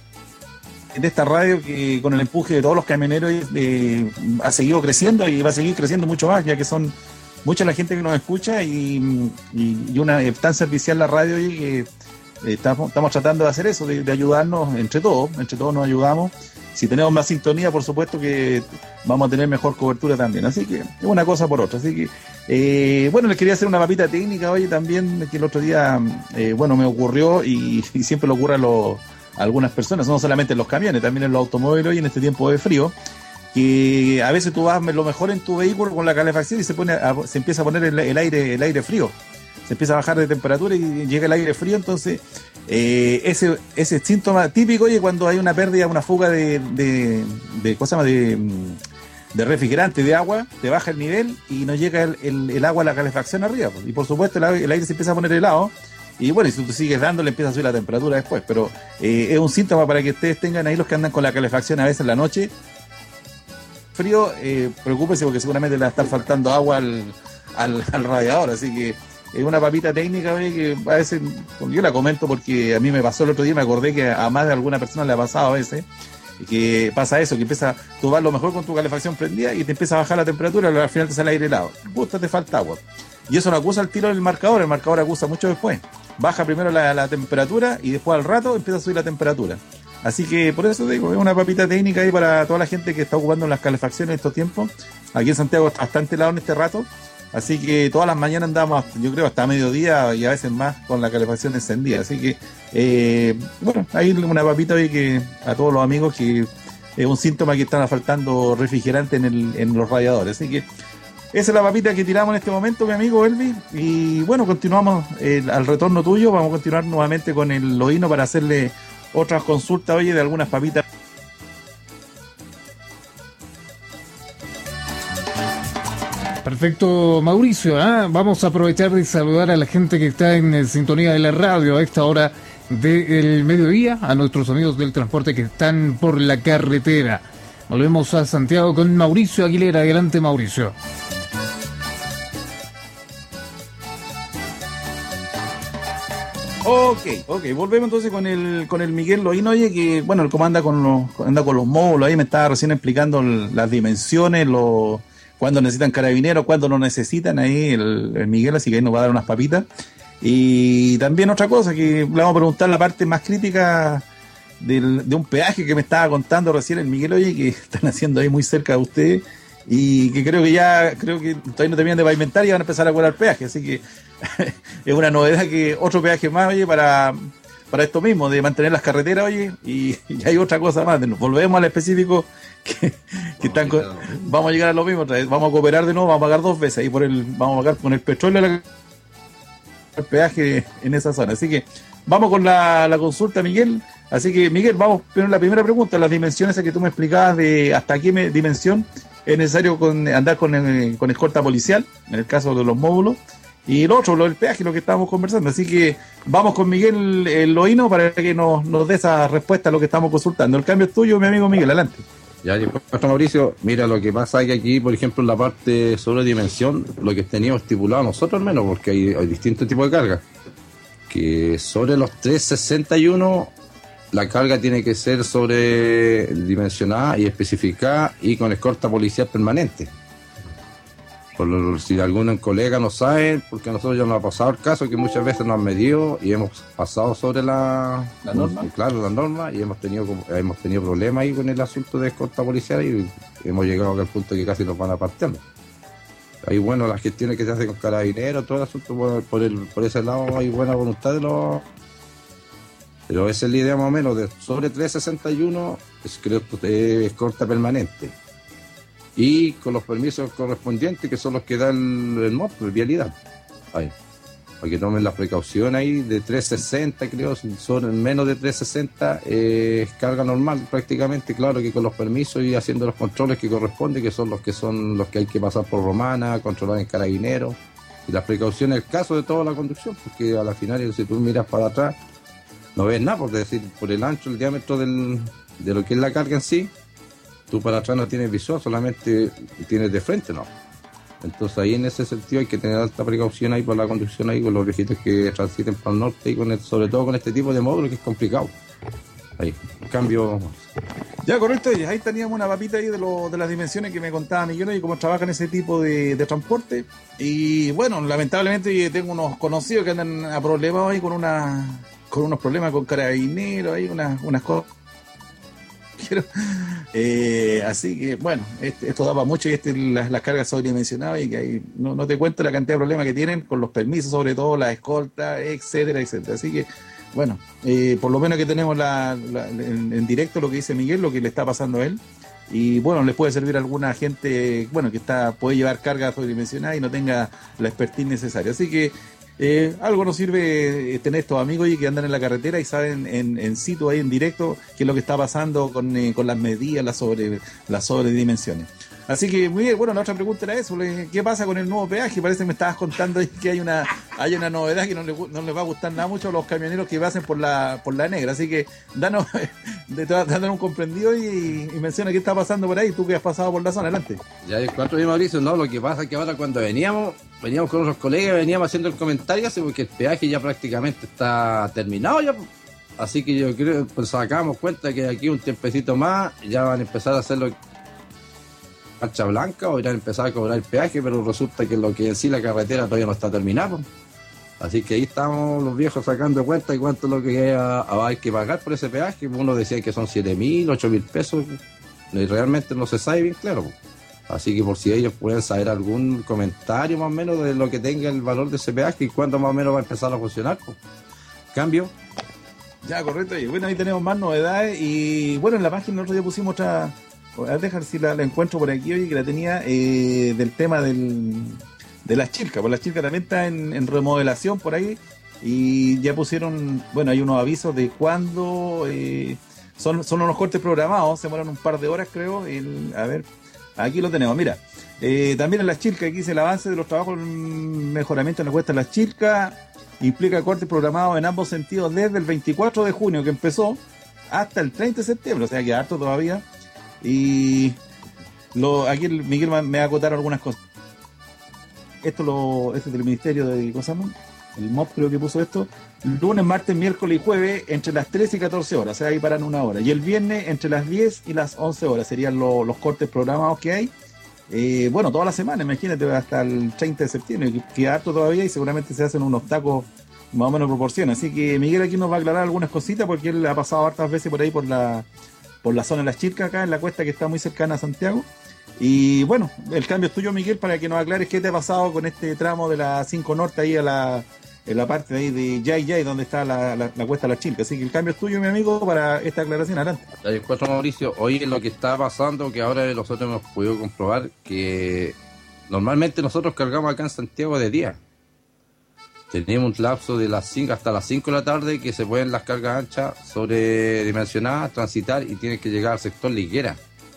De esta radio que con el empuje de todos los camioneros eh, ha seguido creciendo y va a seguir creciendo mucho más, ya que son mucha la gente que nos escucha y, y, y una eh, tan servicial la radio, y que eh, estamos, estamos tratando de hacer eso, de, de ayudarnos entre todos, entre todos nos ayudamos. Si tenemos más sintonía, por supuesto que vamos a tener mejor cobertura también. Así que es una cosa por otra. Así que, eh, bueno, les quería hacer una papita técnica hoy también, que el otro día, eh, bueno, me ocurrió y, y siempre le ocurre a, los, a algunas personas, no solamente en los camiones, también en los automóviles hoy en este tiempo de frío, que a veces tú vas lo mejor en tu vehículo con la calefacción y se pone a, se empieza a poner el, el aire el aire frío. Se empieza a bajar de temperatura y llega el aire frío, entonces eh, ese ese síntoma típico, oye, cuando hay una pérdida, una fuga de, de, de ¿cómo se llama? De, de refrigerante, de agua, te baja el nivel y no llega el, el, el agua a la calefacción arriba, pues. Y por supuesto el, el aire se empieza a poner helado, y bueno, y si tú sigues dándole empieza a subir la temperatura después, pero eh, es un síntoma para que ustedes tengan ahí, los que andan con la calefacción a veces en la noche frío, eh, preocúpese porque seguramente le va a estar faltando agua al, al, al radiador, así que es una papita técnica, oye, que a veces yo la comento porque a mí me pasó el otro día, me acordé que a más de alguna persona le ha pasado a veces, que pasa eso, que empieza, tú vas lo mejor con tu calefacción prendida y te empieza a bajar la temperatura, y al final te sale aire helado, justo te falta agua, y eso no acusa el tiro del marcador, el marcador acusa mucho después, baja primero la, la temperatura y después al rato empieza a subir la temperatura. Así que por eso digo, es una papita técnica ahí para toda la gente que está ocupando las calefacciones en estos tiempos. Aquí en Santiago está bastante helado en este rato, así que todas las mañanas andamos, yo creo, hasta mediodía y a veces más con la calefacción encendida. Así que, eh, bueno, hay una papita ahí que a todos los amigos que es un síntoma que están faltando refrigerante en, el, en los radiadores. Así que esa es la papita que tiramos en este momento, mi amigo Elvi. Y bueno, continuamos eh, al retorno tuyo. Vamos a continuar nuevamente con el Loíno para hacerle otras consultas, oye, de algunas papitas. Perfecto, Mauricio, ¿eh? Vamos a aprovechar de saludar a la gente que está en eh, sintonía de la radio a esta hora del mediodía, a nuestros amigos del transporte que están por la carretera. Volvemos a Santiago con Mauricio Aguilera. Adelante, Mauricio. Ok, ok, volvemos entonces con el con el Miguel Loíno, oye, que bueno, el comanda con los anda con los módulos, ahí me estaba recién explicando el, las dimensiones, lo, cuándo necesitan carabineros, cuándo no necesitan, ahí el, el Miguel, así que ahí nos va a dar unas papitas. Y también otra cosa, que le vamos a preguntar la parte más crítica del, de un peaje que me estaba contando recién el Miguel, oye, que están haciendo ahí muy cerca de ustedes, y que creo que ya, creo que todavía no terminan de pavimentar y van a empezar a cobrar peaje, así que es una novedad, que otro peaje más, oye, para, para esto mismo, de mantener las carreteras, oye, y, y hay otra cosa más, nos volvemos al específico, que, que están con, vamos a llegar a lo mismo otra vez, vamos a cooperar de nuevo, vamos a pagar dos veces, ahí por el, vamos a pagar con el petróleo la, el peaje en esa zona, así que vamos con la, la consulta, Miguel. Así que, Miguel, vamos con la primera pregunta, las dimensiones que tú me explicabas de hasta qué me, dimensión es necesario con, andar con, eh, con escolta policial, en el caso de los módulos, y lo otro, lo del peaje, lo que estábamos conversando. Así que vamos con Miguel el Loíno para que nos, nos dé esa respuesta a lo que estamos consultando. El cambio es tuyo, mi amigo Miguel, adelante. Ya, después, Mauricio, mira, lo que pasa es que aquí, por ejemplo, en la parte sobre dimensión, lo que teníamos estipulado nosotros al menos, porque hay, hay distintos tipos de cargas, que sobre los trescientos sesenta y uno la carga tiene que ser sobredimensionada y especificada y con escolta policial permanente. Por lo, si algún colega no sabe, porque a nosotros ya nos ha pasado el caso que muchas veces nos han medido y hemos pasado sobre la, la norma, claro, la norma, y hemos tenido hemos tenido problemas ahí con el asunto de escolta policial y hemos llegado al punto que casi nos van apartando. Hay bueno las gestiones que se hacen con carabineros, todo el asunto por, por, el, por ese lado hay buena voluntad de los... Pero esa es la idea más o menos, de sobre trescientos sesenta y uno es, creo que es escolta permanente. Y con los permisos correspondientes, que son los que da el, el M O P, vialidad. Ahí. Para que tomen la precaución ahí, de trescientos sesenta, creo, son menos de trescientos sesenta, eh, es carga normal prácticamente, claro que con los permisos y haciendo los controles que corresponden, que son los que son los que hay que pasar por Romana, controlar en Carabineros, y las precauciones, el caso de toda la conducción, porque a la final, si tú miras para atrás, no ves nada, por decir, por el ancho, el diámetro del, de lo que es la carga en sí, tú para atrás no tienes visión, solamente tienes de frente, ¿no? Entonces ahí en ese sentido hay que tener alta precaución ahí por la conducción ahí con los viejitos que transiten para el norte y con el, sobre todo con este tipo de módulo que es complicado. Ahí, en cambio... Ya, correcto, ahí teníamos una papita ahí de, lo, de las dimensiones que me contaba Miguel y cómo trabajan ese tipo de, de transporte. Y bueno, lamentablemente tengo unos conocidos que andan a problemas ahí con una con unos problemas con carabineros, ahí unas, unas cosas. Eh, así que bueno, este, esto da para mucho y este, las, las cargas sobredimensionadas y que hay, no, no te cuento la cantidad de problemas que tienen con los permisos, sobre todo las escoltas, etcétera, etcétera. Así que bueno, eh, por lo menos que tenemos la, la, en, en directo lo que dice Miguel, lo que le está pasando a él. Y bueno, les puede servir a alguna gente, bueno, que está puede llevar cargas sobredimensionadas y no tenga la expertise necesaria. Así que Eh, algo nos sirve tener estos amigos y que andan en la carretera y saben en, en situ ahí en directo qué es lo que está pasando con, eh, con las medidas, las sobre las sobredimensiones. Así que muy bien, bueno, la otra pregunta era eso, ¿qué pasa con el nuevo peaje? Parece que me estabas contando que hay una hay una novedad que no les no les va a gustar nada mucho a los camioneros que pasen por la por la negra, así que danos, de, danos un comprendido y, y menciona qué está pasando por ahí, tú que has pasado por la zona, adelante. Ya es cuatro días, Mauricio, no, lo que pasa es que ahora cuando veníamos, veníamos con otros colegas, veníamos haciendo el comentario, así porque el peaje ya prácticamente está terminado ya, así que yo creo, pues sacamos cuenta que de aquí un tiempecito más ya van a empezar a hacerlo marcha blanca o irán a empezar a cobrar el peaje, pero resulta que lo que en sí la carretera todavía no está terminada. Así que ahí estamos los viejos sacando cuenta de cuánto es lo que hay que pagar por ese peaje. Uno decía que son siete mil, ocho mil pesos, y realmente no se sabe bien claro. Así que por si ellos pueden saber algún comentario más o menos de lo que tenga el valor de ese peaje y cuándo más o menos va a empezar a funcionar. Cambio. Ya, correcto. Y bueno, ahí tenemos más novedades y bueno, en la página el otro día pusimos otra... A dejar si la, la encuentro por aquí, oye, que la tenía eh, del tema del, de las chilcas. Pues las chilcas también está en, en remodelación por ahí y ya pusieron, bueno, hay unos avisos de cuándo eh, son, son unos cortes programados, se demoran un par de horas creo. El, a ver, aquí lo tenemos, mira. Eh, también en las chilcas, aquí dice el avance de los trabajos en mejoramiento en la cuesta de las chilcas, implica cortes programados en ambos sentidos desde el veinticuatro de junio que empezó hasta el treinta de septiembre, o sea que harto todavía. Y lo, aquí el Miguel me va a acotar algunas cosas. Esto lo, este es del Ministerio de cosas, el M O P creo que puso esto. Lunes, martes, miércoles y jueves entre las trece y catorce horas, o sea, ahí paran una hora. Y el viernes entre las diez y las once horas serían lo, los cortes programados que hay. Eh, bueno, toda la semana, imagínate, hasta el treinta de septiembre, que queda harto todavía y seguramente se hacen unos tacos más o menos proporciones. Así que Miguel aquí nos va a aclarar algunas cositas porque él ha pasado hartas veces por ahí por la por la zona de las Chilcas, acá en la cuesta que está muy cercana a Santiago. Y bueno, el cambio es tuyo, Miguel, para que nos aclares qué te ha pasado con este tramo de la cinco Norte ahí a la, en la parte de ahí de Yay Yay, donde está la, la, la cuesta de las Chilcas. Así que el cambio es tuyo, mi amigo, para esta aclaración. Adelante. El cuatro Mauricio, hoy lo que está pasando, que ahora nosotros hemos podido comprobar que normalmente nosotros cargamos acá en Santiago de día. Tenemos un lapso de las cinco hasta las cinco de la tarde que se pueden las cargas anchas sobredimensionadas transitar y tienen que llegar al sector Liguera,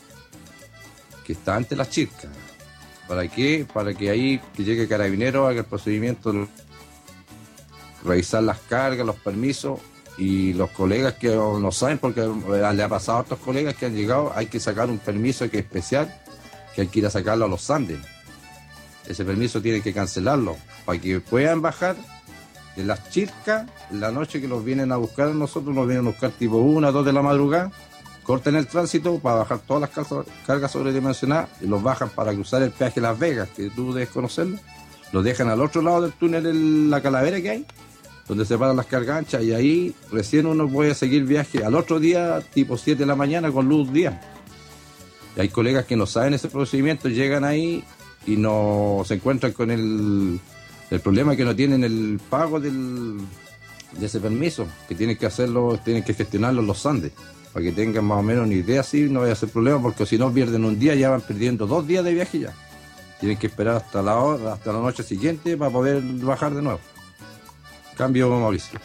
que está ante las Chilcas. ¿Para qué? Para que ahí que llegue Carabinero, haga el procedimiento de revisar las cargas, los permisos y los colegas que no saben, porque le ha pasado a otros colegas que han llegado, hay que sacar un permiso que es especial, que hay que ir a sacarlo a los Andes. Ese permiso tiene que cancelarlo para que puedan bajar de las Chilcas la noche que los vienen a buscar. Nosotros nos vienen a buscar tipo una, dos de la madrugada, cortan el tránsito para bajar todas las cargas, cargas sobredimensionadas y los bajan para cruzar el peaje Las Vegas, que tú debes conocerlo. Los dejan al otro lado del túnel, en la calavera que hay, donde se paran las cargas anchas, y ahí recién uno puede seguir viaje al otro día, tipo siete de la mañana, con luz día. Y hay colegas que no saben ese procedimiento, llegan ahí y no se encuentran con el, el problema que no tienen el pago del, de ese permiso, que tienen que hacerlo, tienen que gestionarlo en los Andes, para que tengan más o menos una idea, así no vaya a ser problema, porque si no pierden un día, ya van perdiendo dos días de viaje ya. Tienen que esperar hasta la hora, hasta la noche siguiente para poder bajar de nuevo. Cambio, Mauricio.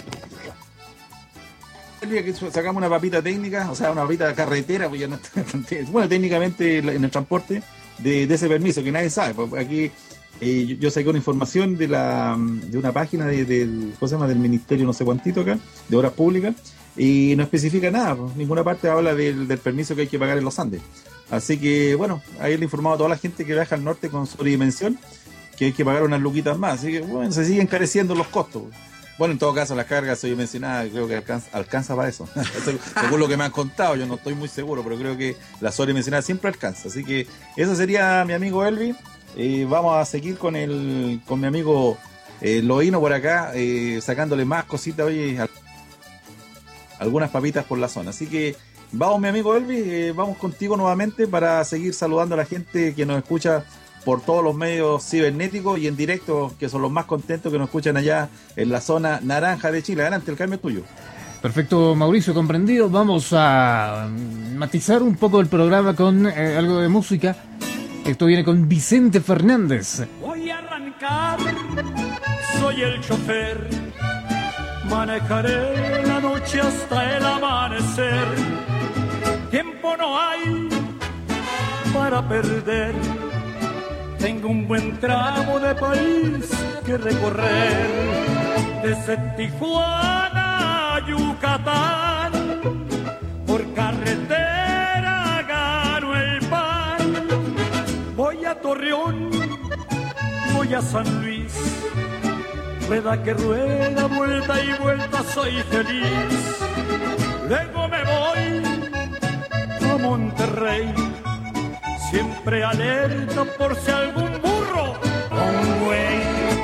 El día que sacamos una papita técnica, o sea, una papita carretera, pues ya no está, bueno, técnicamente en el transporte de, de ese permiso, que nadie sabe. Pues aquí eh, yo, yo saqué una información de la de una página de, del, ¿cómo se llama? Del Ministerio no sé cuántito acá, de Obras Públicas, y no especifica nada, pues, ninguna parte habla del, del permiso que hay que pagar en los Andes. Así que, bueno, ahí le he informado a toda la gente que viaja al norte con sobredimensión que hay que pagar unas luquitas más. Así que, bueno, se siguen encareciendo los costos. Bueno, en todo caso, las cargas sobredimensionadas creo que alcanza, alcanza para eso. Según lo que me han contado, yo no estoy muy seguro, pero creo que la sobredimensionada siempre alcanza. Así que eso sería mi amigo Elvi. Eh, vamos a seguir con el con mi amigo eh, Loíno por acá, eh, sacándole más cositas, oye, a, algunas papitas por la zona. Así que vamos, mi amigo Elvi, eh, vamos contigo nuevamente para seguir saludando a la gente que nos escucha por todos los medios cibernéticos y en directo, que son los más contentos que nos escuchan allá en la zona naranja de Chile. Adelante, el cambio es tuyo. Perfecto, Mauricio, comprendido. Vamos a matizar un poco el programa con eh, algo de música. Esto viene con Vicente Fernández. Voy a arrancar, soy el chofer, manejaré la noche hasta el amanecer. Tiempo no hay para perder, tengo un buen tramo de país que recorrer. Desde Tijuana a Yucatán, por carretera gano el pan. Voy a Torreón, voy a San Luis, rueda que rueda, vuelta y vuelta, soy feliz. Luego me voy a Monterrey, siempre alerta por si algún burro o un güey.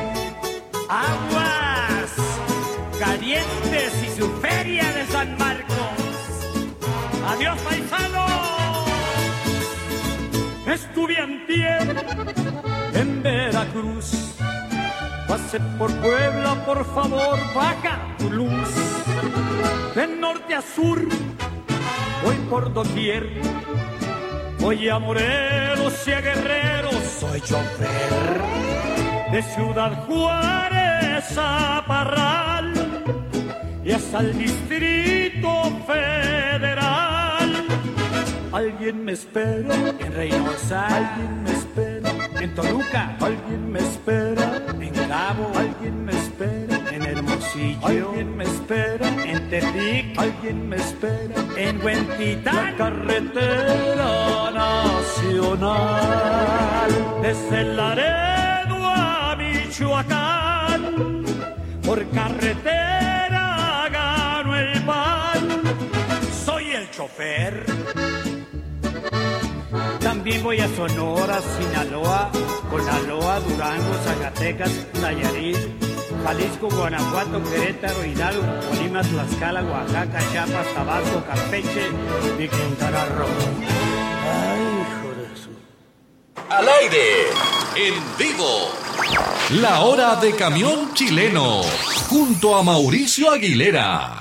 Aguas calientes y su feria de San Marcos. Adiós, paisano. Estuve antier en Veracruz, pasé por Puebla, por favor baja tu luz. De norte a sur voy por doquier, voy a Morelos y a Guerrero, soy chofer. De Ciudad Juárez a Parral y hasta el Distrito Federal. Alguien me espera en Reynosa, alguien me espera en Toluca, alguien me espera en Cabo, alguien me espera en Hermosillo, alguien me espera en Tepic, alguien me espera en Huentitán. La carretera nacional desde Laredo a Michoacán, por carretera gano el pan, soy el chofer. También voy a Sonora, Sinaloa, Conaloa, Durango, Zacatecas, Nayarit, Jalisco, Guanajuato, Querétaro, Hidalgo, Colima, Tlaxcala, Oaxaca, Chiapas, Tabasco, Campeche y Quintana Roo. Ay, hijo de su... Al aire, en vivo, la hora de camión chileno, junto a Mauricio Aguilera.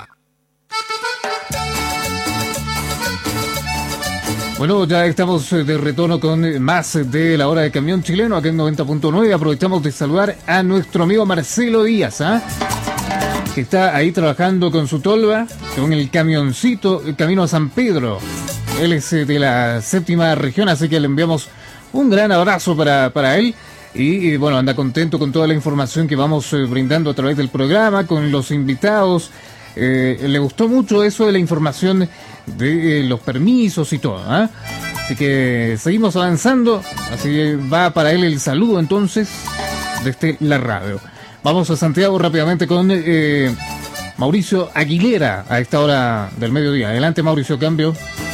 Bueno, ya estamos de retorno con más de la hora de camión chileno, acá en noventa punto nueve. Aprovechamos de saludar a nuestro amigo Marcelo Díaz, ¿eh? que está ahí trabajando con su tolva, con el camioncito, el camino a San Pedro. Él es de la séptima región, así que le enviamos un gran abrazo para, para él. Y, y bueno, anda contento con toda la información que vamos eh, brindando a través del programa, con los invitados, eh, le gustó mucho eso de la información de eh, los permisos y todo, ¿eh? Así que seguimos avanzando, así que va para él el saludo entonces desde la radio. Vamos a Santiago rápidamente con eh, Mauricio Aguilera a esta hora del mediodía. Adelante, Mauricio, cambio.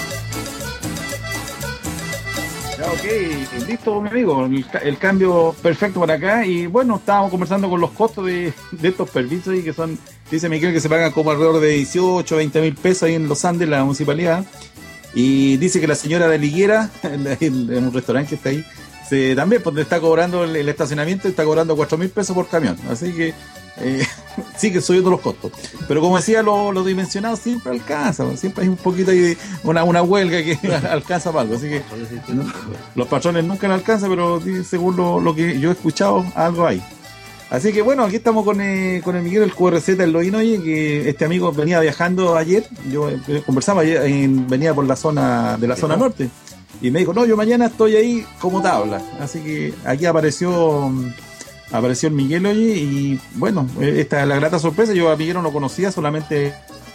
Ya, ok, listo, mi amigo, el, el cambio perfecto para acá. Y bueno, estábamos conversando con los costos de, de estos permisos y que son, dice Miguel, que se pagan como alrededor de dieciocho, veinte mil pesos ahí en Los Andes, la municipalidad. Y dice que la señora de Liguera, en, en un restaurante que está ahí, se, también pues, está cobrando el, el estacionamiento, está cobrando cuatro mil pesos por camión. Así que eh, sigue subiendo los costos. Pero como decía, lo, lo dimensionado siempre alcanza, siempre hay un poquito ahí de una, una huelga que alcanza para algo. Así que no, los patrones nunca le alcanzan, pero según lo, lo que yo he escuchado, algo hay. Así que bueno, aquí estamos con, eh, con el Miguel, el Q R Z del Loín, oye, que este amigo venía viajando ayer, yo eh, conversaba ayer, en, venía por la zona de la zona norte, y me dijo, no, yo mañana estoy ahí como tabla. Así que aquí apareció apareció el Miguel, oye, y bueno, esta es la grata sorpresa. Yo a Miguel no lo conocía, solamente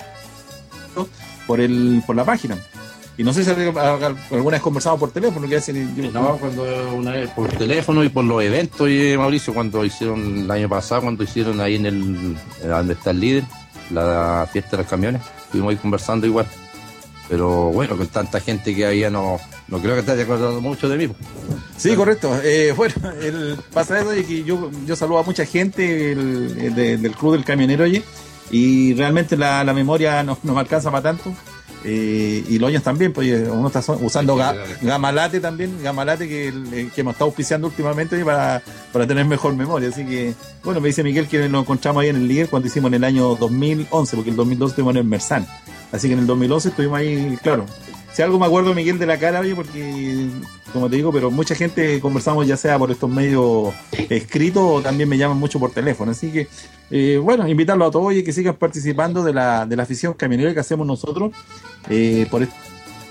por el por la página. Y no sé si alguna vez conversado por teléfono, que hacen. Yo, no, cuando una vez por teléfono y por los eventos, y Mauricio, cuando hicieron el año pasado, cuando hicieron ahí en el, donde está el líder, la fiesta de los camiones, estuvimos ahí conversando igual. Pero bueno, con tanta gente que había, no, no creo que te haya acordado mucho de mí. Sí, pero, correcto. Eh, bueno, el, pasa eso, y que yo, yo saludo a mucha gente el, el de, del Club del Camionero, oye, y realmente la, la memoria no, no me alcanza para tanto. Eh, y los años también, pues uno está usando ga, Gamalate también, Gamalate que, que hemos estado auspiciando últimamente para, para tener mejor memoria. Así que, bueno, me dice Miguel que lo encontramos ahí en el líder cuando hicimos en el año dos mil once, porque el dos mil doce estuvimos en el Mersan. Así que en el dos mil once estuvimos ahí, claro. Si algo me acuerdo, Miguel, de la cara, oye, porque, como te digo, pero mucha gente conversamos ya sea por estos medios escritos o también me llaman mucho por teléfono. Así que, eh, bueno, invitarlo a todos, oye, que sigan participando de la, de la afición camionera que hacemos nosotros eh, por este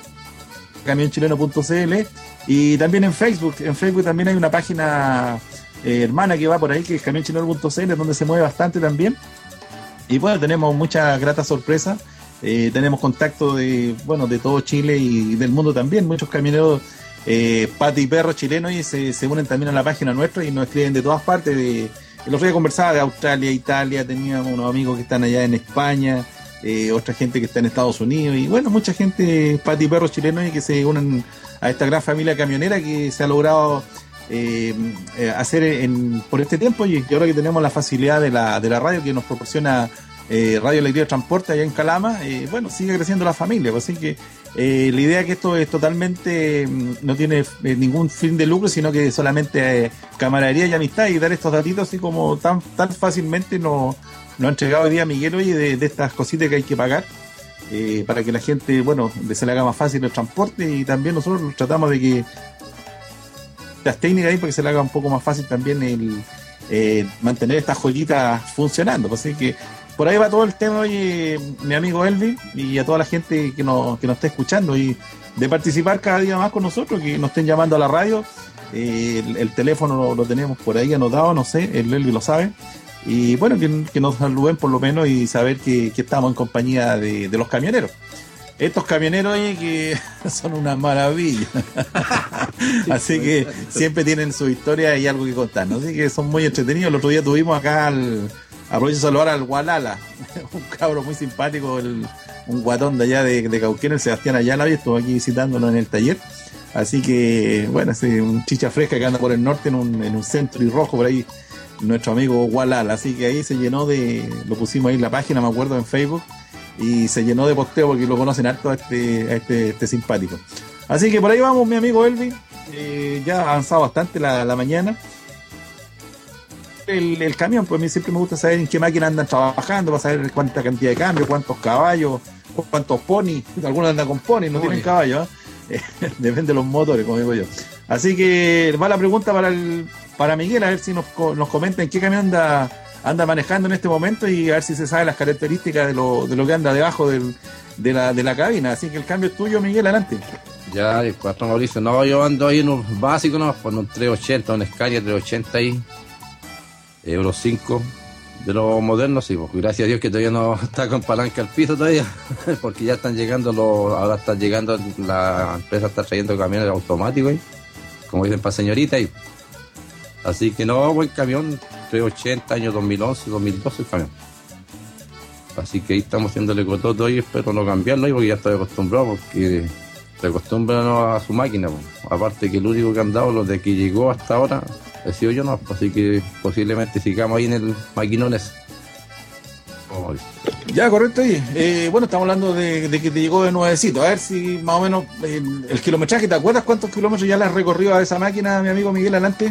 camión chileno punto c l, y también en Facebook. En Facebook también hay una página eh, hermana que va por ahí, que es camión chileno punto c l, donde se mueve bastante también. Y bueno, tenemos muchas gratas sorpresas. Eh, tenemos contacto de, bueno, de todo Chile y del mundo también. Muchos camioneros eh, pati y perros chilenos y se, se unen también a la página nuestra y nos escriben de todas partes. De, el otro día conversaba de Australia, Italia, teníamos unos amigos que están allá en España, eh, otra gente que está en Estados Unidos, y bueno, mucha gente pati y perros chilenos y que se unen a esta gran familia camionera que se ha logrado eh, eh, hacer en, por este tiempo, y ahora que tenemos la facilidad de la, de la radio que nos proporciona Eh, Radio Alegría de Transporte allá en Calama, eh, bueno, sigue creciendo la familia, pues, así que eh, la idea es que esto es totalmente, no tiene eh, ningún fin de lucro, sino que solamente eh, camaradería y amistad, y dar estos datitos así como tan tan fácilmente nos no ha entregado hoy día Miguel, oye, de, de estas cositas que hay que pagar eh, para que la gente, bueno, se le haga más fácil el transporte, y también nosotros tratamos de que las técnicas ahí para que se le haga un poco más fácil también el eh, mantener estas joyitas funcionando, pues, así que por ahí va todo el tema, oye, mi amigo Elvi, y a toda la gente que nos, que nos está escuchando, y de participar cada día más con nosotros, que nos estén llamando a la radio. Eh, el, el teléfono lo, lo tenemos por ahí anotado, no sé, el Elvi lo sabe. Y bueno, que, que nos saluden por lo menos y saber que, que estamos en compañía de, de los camioneros. Estos camioneros, oye, que son una maravilla. Así que siempre tienen su historia y algo que contar, ¿no? Así que son muy entretenidos. El otro día tuvimos acá al... Aprovecho de saludar al Gualala, un cabro muy simpático, el, un guatón de allá de, de Cauquén, el Sebastián Ayala, y estuvo aquí visitándonos en el taller. Así que, bueno, es un chicha fresca que anda por el norte en un, en un centro y rojo por ahí, nuestro amigo Gualala. Así que ahí se llenó de, lo pusimos ahí en la página, me acuerdo, en Facebook, y se llenó de posteo porque lo conocen harto a este, a este, este simpático. Así que por ahí vamos, mi amigo Elvi, eh, ya ha avanzado bastante la, la mañana. El, el camión, pues a mí siempre me gusta saber en qué máquina andan trabajando, para saber cuánta cantidad de cambio, cuántos caballos, cuántos ponis. Algunos andan con ponis, no Pony. Tienen caballos, ¿eh? Depende de los motores, como digo yo. Así que va la pregunta para el, para Miguel, a ver si nos, nos comenta en qué camión anda, anda manejando en este momento, y a ver si se sabe las características de lo, de lo que anda debajo del, de, la, de la cabina. Así que el cambio es tuyo, Miguel, adelante. Ya, el cuatro Mauricio, no, yo ando ahí en un básico, no, con un trescientos ochenta, un Scania trescientos ochenta ahí, Euro cinco, De lo moderno, sí, pues, gracias a Dios que todavía no está con palanca al piso todavía, porque ya están llegando los, ahora está llegando, la empresa está trayendo camiones automáticos ahí, como dicen para señorita ahí. Así que no, buen camión, trescientos ochenta, año dos mil once, dos mil doce el camión. Así que ahí estamos haciéndole cototo y espero no cambiarlo ahí porque ya estoy acostumbrado, porque se acostumbran a su máquina, pues. Aparte que el único que han dado, los de que llegó hasta ahora, he sido yo, no, así que posiblemente sigamos ahí en el maquinón ese. Oh, ya, correcto. Oye. Eh, bueno, estamos hablando de, de que te llegó de nuevecito. A ver si más o menos el, el kilometraje, ¿te acuerdas cuántos kilómetros ya le has recorrido a esa máquina, mi amigo Miguel, adelante?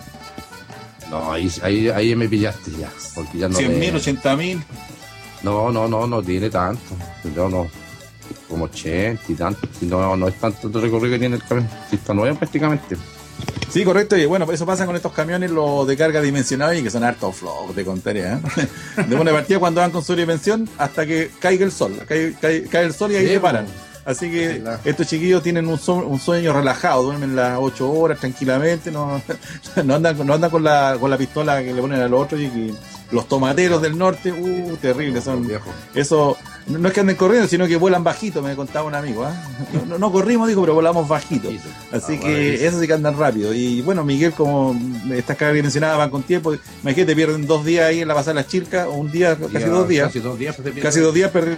No, ahí, ahí, ahí me pillaste ya. Porque ya no cien mil, le... ochenta mil. No, no, no, no tiene tanto. Yo no, como ochenta y tanto. Si no, no es tanto el recorrido que tiene el camión. Si está nuevo prácticamente. Sí, correcto. Y bueno, eso pasa con estos camiones, los de carga dimensionados, y que son hartos flojos, te contaré, ¿eh? De buena partida cuando van con su dimensión hasta que caiga el sol. Cae, cae, cae el sol y ahí sí, se paran. Bueno. Así que sí, estos chiquillos tienen un, su, un sueño relajado, duermen las ocho horas tranquilamente, no, no andan, no andan con, la, con la pistola que le ponen al otro y que los tomateros del norte, uh, terribles son. Eso, no es que anden corriendo, sino que vuelan bajito, me contaba un amigo, ¿eh? No, no, no corrimos, dijo, pero volamos bajito. Así ah, que bueno, eso sí que andan rápido. Y bueno, Miguel, como estas cargas dimensionadas van con tiempo, imagínate, pierden dos días ahí en la pasada de las Chilcas, o un día, casi dos días. Casi dos días, pues, casi dos días perdí.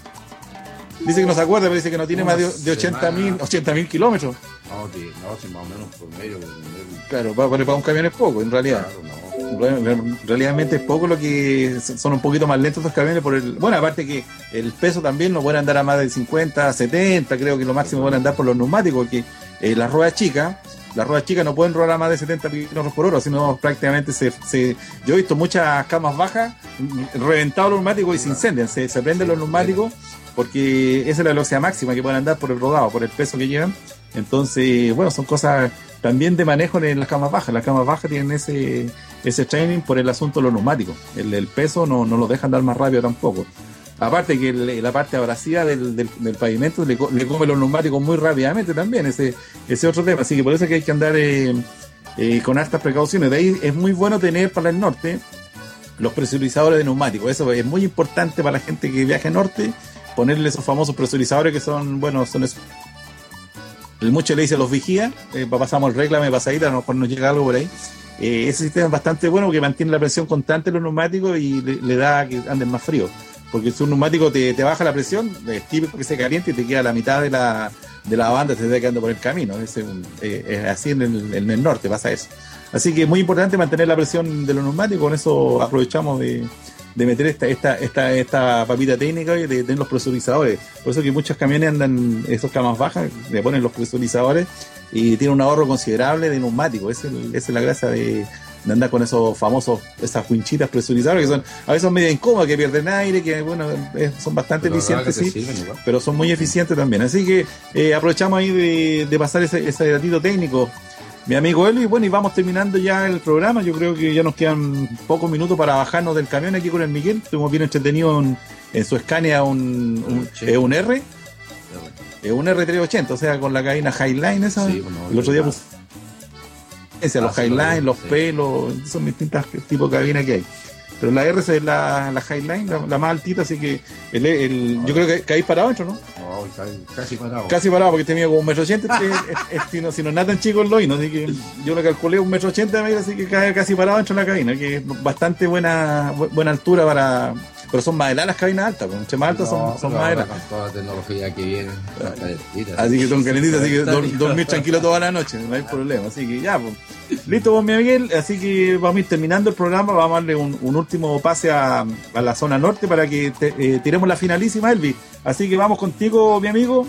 Dice que no se acuerda, pero dice que no tiene no, más de, de ochenta mil kilómetros. No, sí, no, sí, más o menos por medio. Por medio. Claro, para, para un camión es poco, en realidad. Claro, no. Realmente es poco lo que son un poquito más lentos estos camiones. Por el, bueno, aparte que el peso también no puede andar a más de cincuenta, setenta, creo que lo máximo pueden andar por los neumáticos, porque eh, las ruedas chicas, las ruedas chicas no pueden rodar a más de setenta kilómetros por hora, sino prácticamente se, se. Yo he visto muchas camas bajas, reventados los neumáticos y se incendian, se, se prenden los neumáticos. Porque esa es la velocidad máxima que pueden andar por el rodado, por el peso que llevan. Entonces, bueno, son cosas también de manejo en las camas bajas. Las camas bajas tienen ese ese training por el asunto de los neumáticos. El, el peso no, no lo deja andar más rápido tampoco. Aparte que el, la parte abrasiva del, del, del pavimento le, le come los neumáticos muy rápidamente también, ese ese otro tema. Así que por eso es que hay que andar eh, eh, con hartas precauciones. De ahí es muy bueno tener para el norte los presurizadores de neumáticos. Eso es muy importante para la gente que viaja al norte, ponerle esos famosos presurizadores que son, bueno, son esos. El mucho le dice los vigía, eh, pasamos el reclame, pasadita, a lo mejor nos llega algo por ahí. Eh, ese sistema es bastante bueno porque mantiene la presión constante en los neumáticos y le, le da que anden más frío. Porque si un neumático te, te baja la presión, es típico que se caliente y te queda la mitad de la, de la banda, te está quedando por el camino. Es, un, eh, es así en el, en el norte, pasa eso. Así que es muy importante mantener la presión de los neumáticos, con eso aprovechamos de... de meter esta esta esta esta papita técnica y de tener los presurizadores. Por eso que muchos camiones andan esos camas bajas, le ponen los presurizadores y tiene un ahorro considerable de neumáticos. Esa es, es la gracia de, de andar con esos famosos, esas winchitas presurizadoras que son a veces medio incómodas, que pierden aire, que bueno, eh, son bastante pero eficientes, sí, sirven, pero son muy eficientes también. Así que eh, aprovechamos ahí de, de pasar ese, ese datito técnico, mi amigo Eli. Bueno, y vamos terminando ya el programa. Yo creo que ya nos quedan pocos minutos para bajarnos del camión aquí con el Miguel. Estuvimos bien entretenidos en, en su Scania, un, un, eh, un R, eh, un R trescientos ochenta, o sea, con la cabina Highline esa. Sí, bueno, el otro día pues, ese, los Highline, los sí. P, los, son distintos tipos de cabina que hay. Pero la R es la, la Highline, la, la más altita, así que el, el, yo creo que caí parado dentro, ¿no? No, casi parado. Casi parado, porque tenía como un metro ochenta, si no, si no es nada tan chico el loino, así que yo le calculé un metro ochenta, así que cae casi parado dentro de la cabina, que es bastante buena buena altura para... Pero son más heladas las cabinas altas, pues, mucho más altas son, no, son más heladas. Con toda la tecnología que viene, así que son calentitas, así que dor, dormir tranquilo toda la noche, no hay problema. Así que ya, pues. Listo, pues, mi Miguel. Así que vamos a ir terminando el programa. Vamos a darle un, un último pase a, a la zona norte para que te, eh, tiremos la finalísima, Elvis. Así que vamos contigo, mi amigo.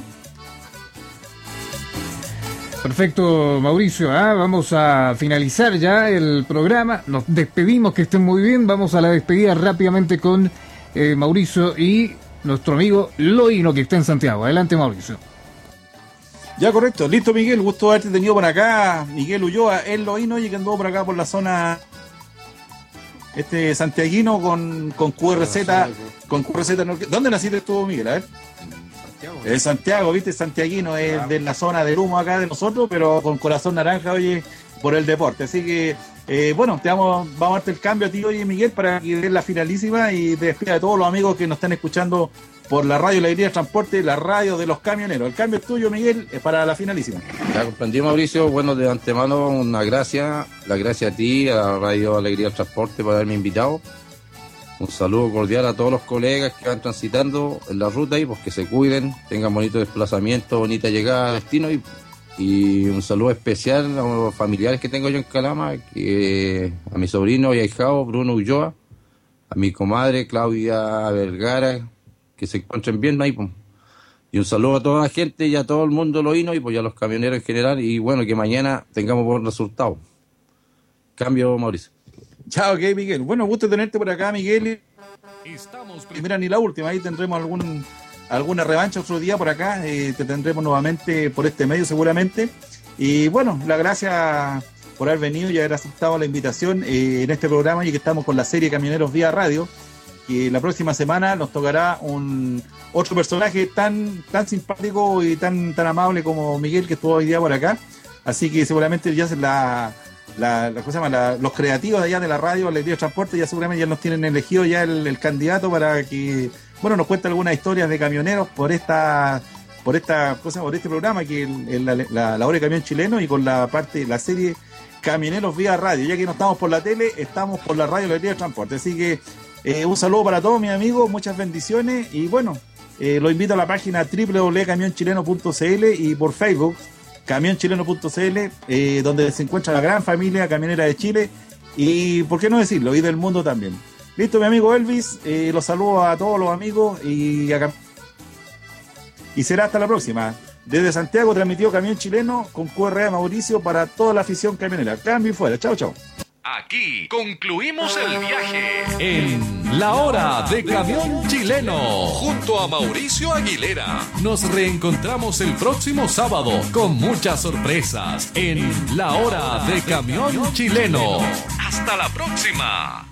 Perfecto, Mauricio. ¿ah? Vamos a finalizar ya el programa. Nos despedimos, que estén muy bien. Vamos a la despedida rápidamente con eh, Mauricio y nuestro amigo Loino, que está en Santiago. Adelante, Mauricio. Ya, correcto. Listo, Miguel. Gusto haberte tenido por acá. Miguel Ulloa, el Loino, y que andó por acá por la zona este santiaguino con, con Q R Z. Con Q R Z. ¿Dónde naciste tú, Miguel? A ver. Es Santiago, viste, santiaguino es de la zona del humo acá de nosotros, pero con corazón naranja, oye, por el deporte. Así que Eh, bueno, te vamos, vamos a darte el cambio a ti hoy, Miguel, para que des la finalísima y te despida de todos los amigos que nos están escuchando por la radio La Alegría del Transporte, la radio de los camioneros. El cambio es tuyo, Miguel, para la finalísima. Ya comprendí, Mauricio. Bueno, de antemano, una gracia, la gracia a ti, a la radio Alegría del Transporte, por haberme invitado. Un saludo cordial a todos los colegas que van transitando en la ruta y pues que se cuiden, tengan bonito desplazamiento, bonita llegada a destino y, y un saludo especial a los familiares que tengo yo en Calama, que, a mi sobrino y ahijado Bruno Ulloa, a mi comadre Claudia Vergara, que se encuentren bien ahí, pues. Y un saludo a toda la gente y a todo el mundo loíno y pues a los camioneros en general y bueno, que mañana tengamos buen resultado. Cambio, Mauricio. Chao, ok, Miguel. Bueno, gusto tenerte por acá, Miguel. Estamos Primera ni la última, ahí tendremos algún alguna revancha otro día por acá. Eh, te tendremos nuevamente por este medio seguramente. Y bueno, la gracias por haber venido y haber aceptado la invitación eh, en este programa y que estamos con la serie Camioneros Vía Radio. Y la próxima semana nos tocará un otro personaje tan tan simpático y tan tan amable como Miguel, que estuvo hoy día por acá. Así que seguramente ya se la... La, la, ¿cómo se llama? La, los creativos de allá de la radio Alegría del Transporte ya seguramente ya nos tienen elegido ya el, el candidato para que bueno nos cuente algunas historias de camioneros por esta por esta cosa por este programa que el, el, la, la, la hora de camión chileno y con la parte la serie Camioneros Vía Radio. Ya que no estamos por la tele, estamos por la radio Alegría del Transporte. Así que eh, un saludo para todos mis amigos, muchas bendiciones y bueno, eh, los invito a la página doble u doble u doble u punto camión chileno punto c l y por Facebook camión chileno punto c l, eh, donde se encuentra la gran familia camionera de Chile y, por qué no decirlo, y del mundo también. Listo, mi amigo Elvis, eh, los saludo a todos los amigos y, a, y será hasta la próxima. Desde Santiago transmitió Camión Chileno con Q R A Mauricio para toda la afición camionera. Cambio y fuera. Chao, chao. Aquí concluimos el viaje en La Hora de Camión Chileno junto a Mauricio Aguilera. Nos reencontramos el próximo sábado con muchas sorpresas en La Hora de Camión Chileno. Hasta la próxima.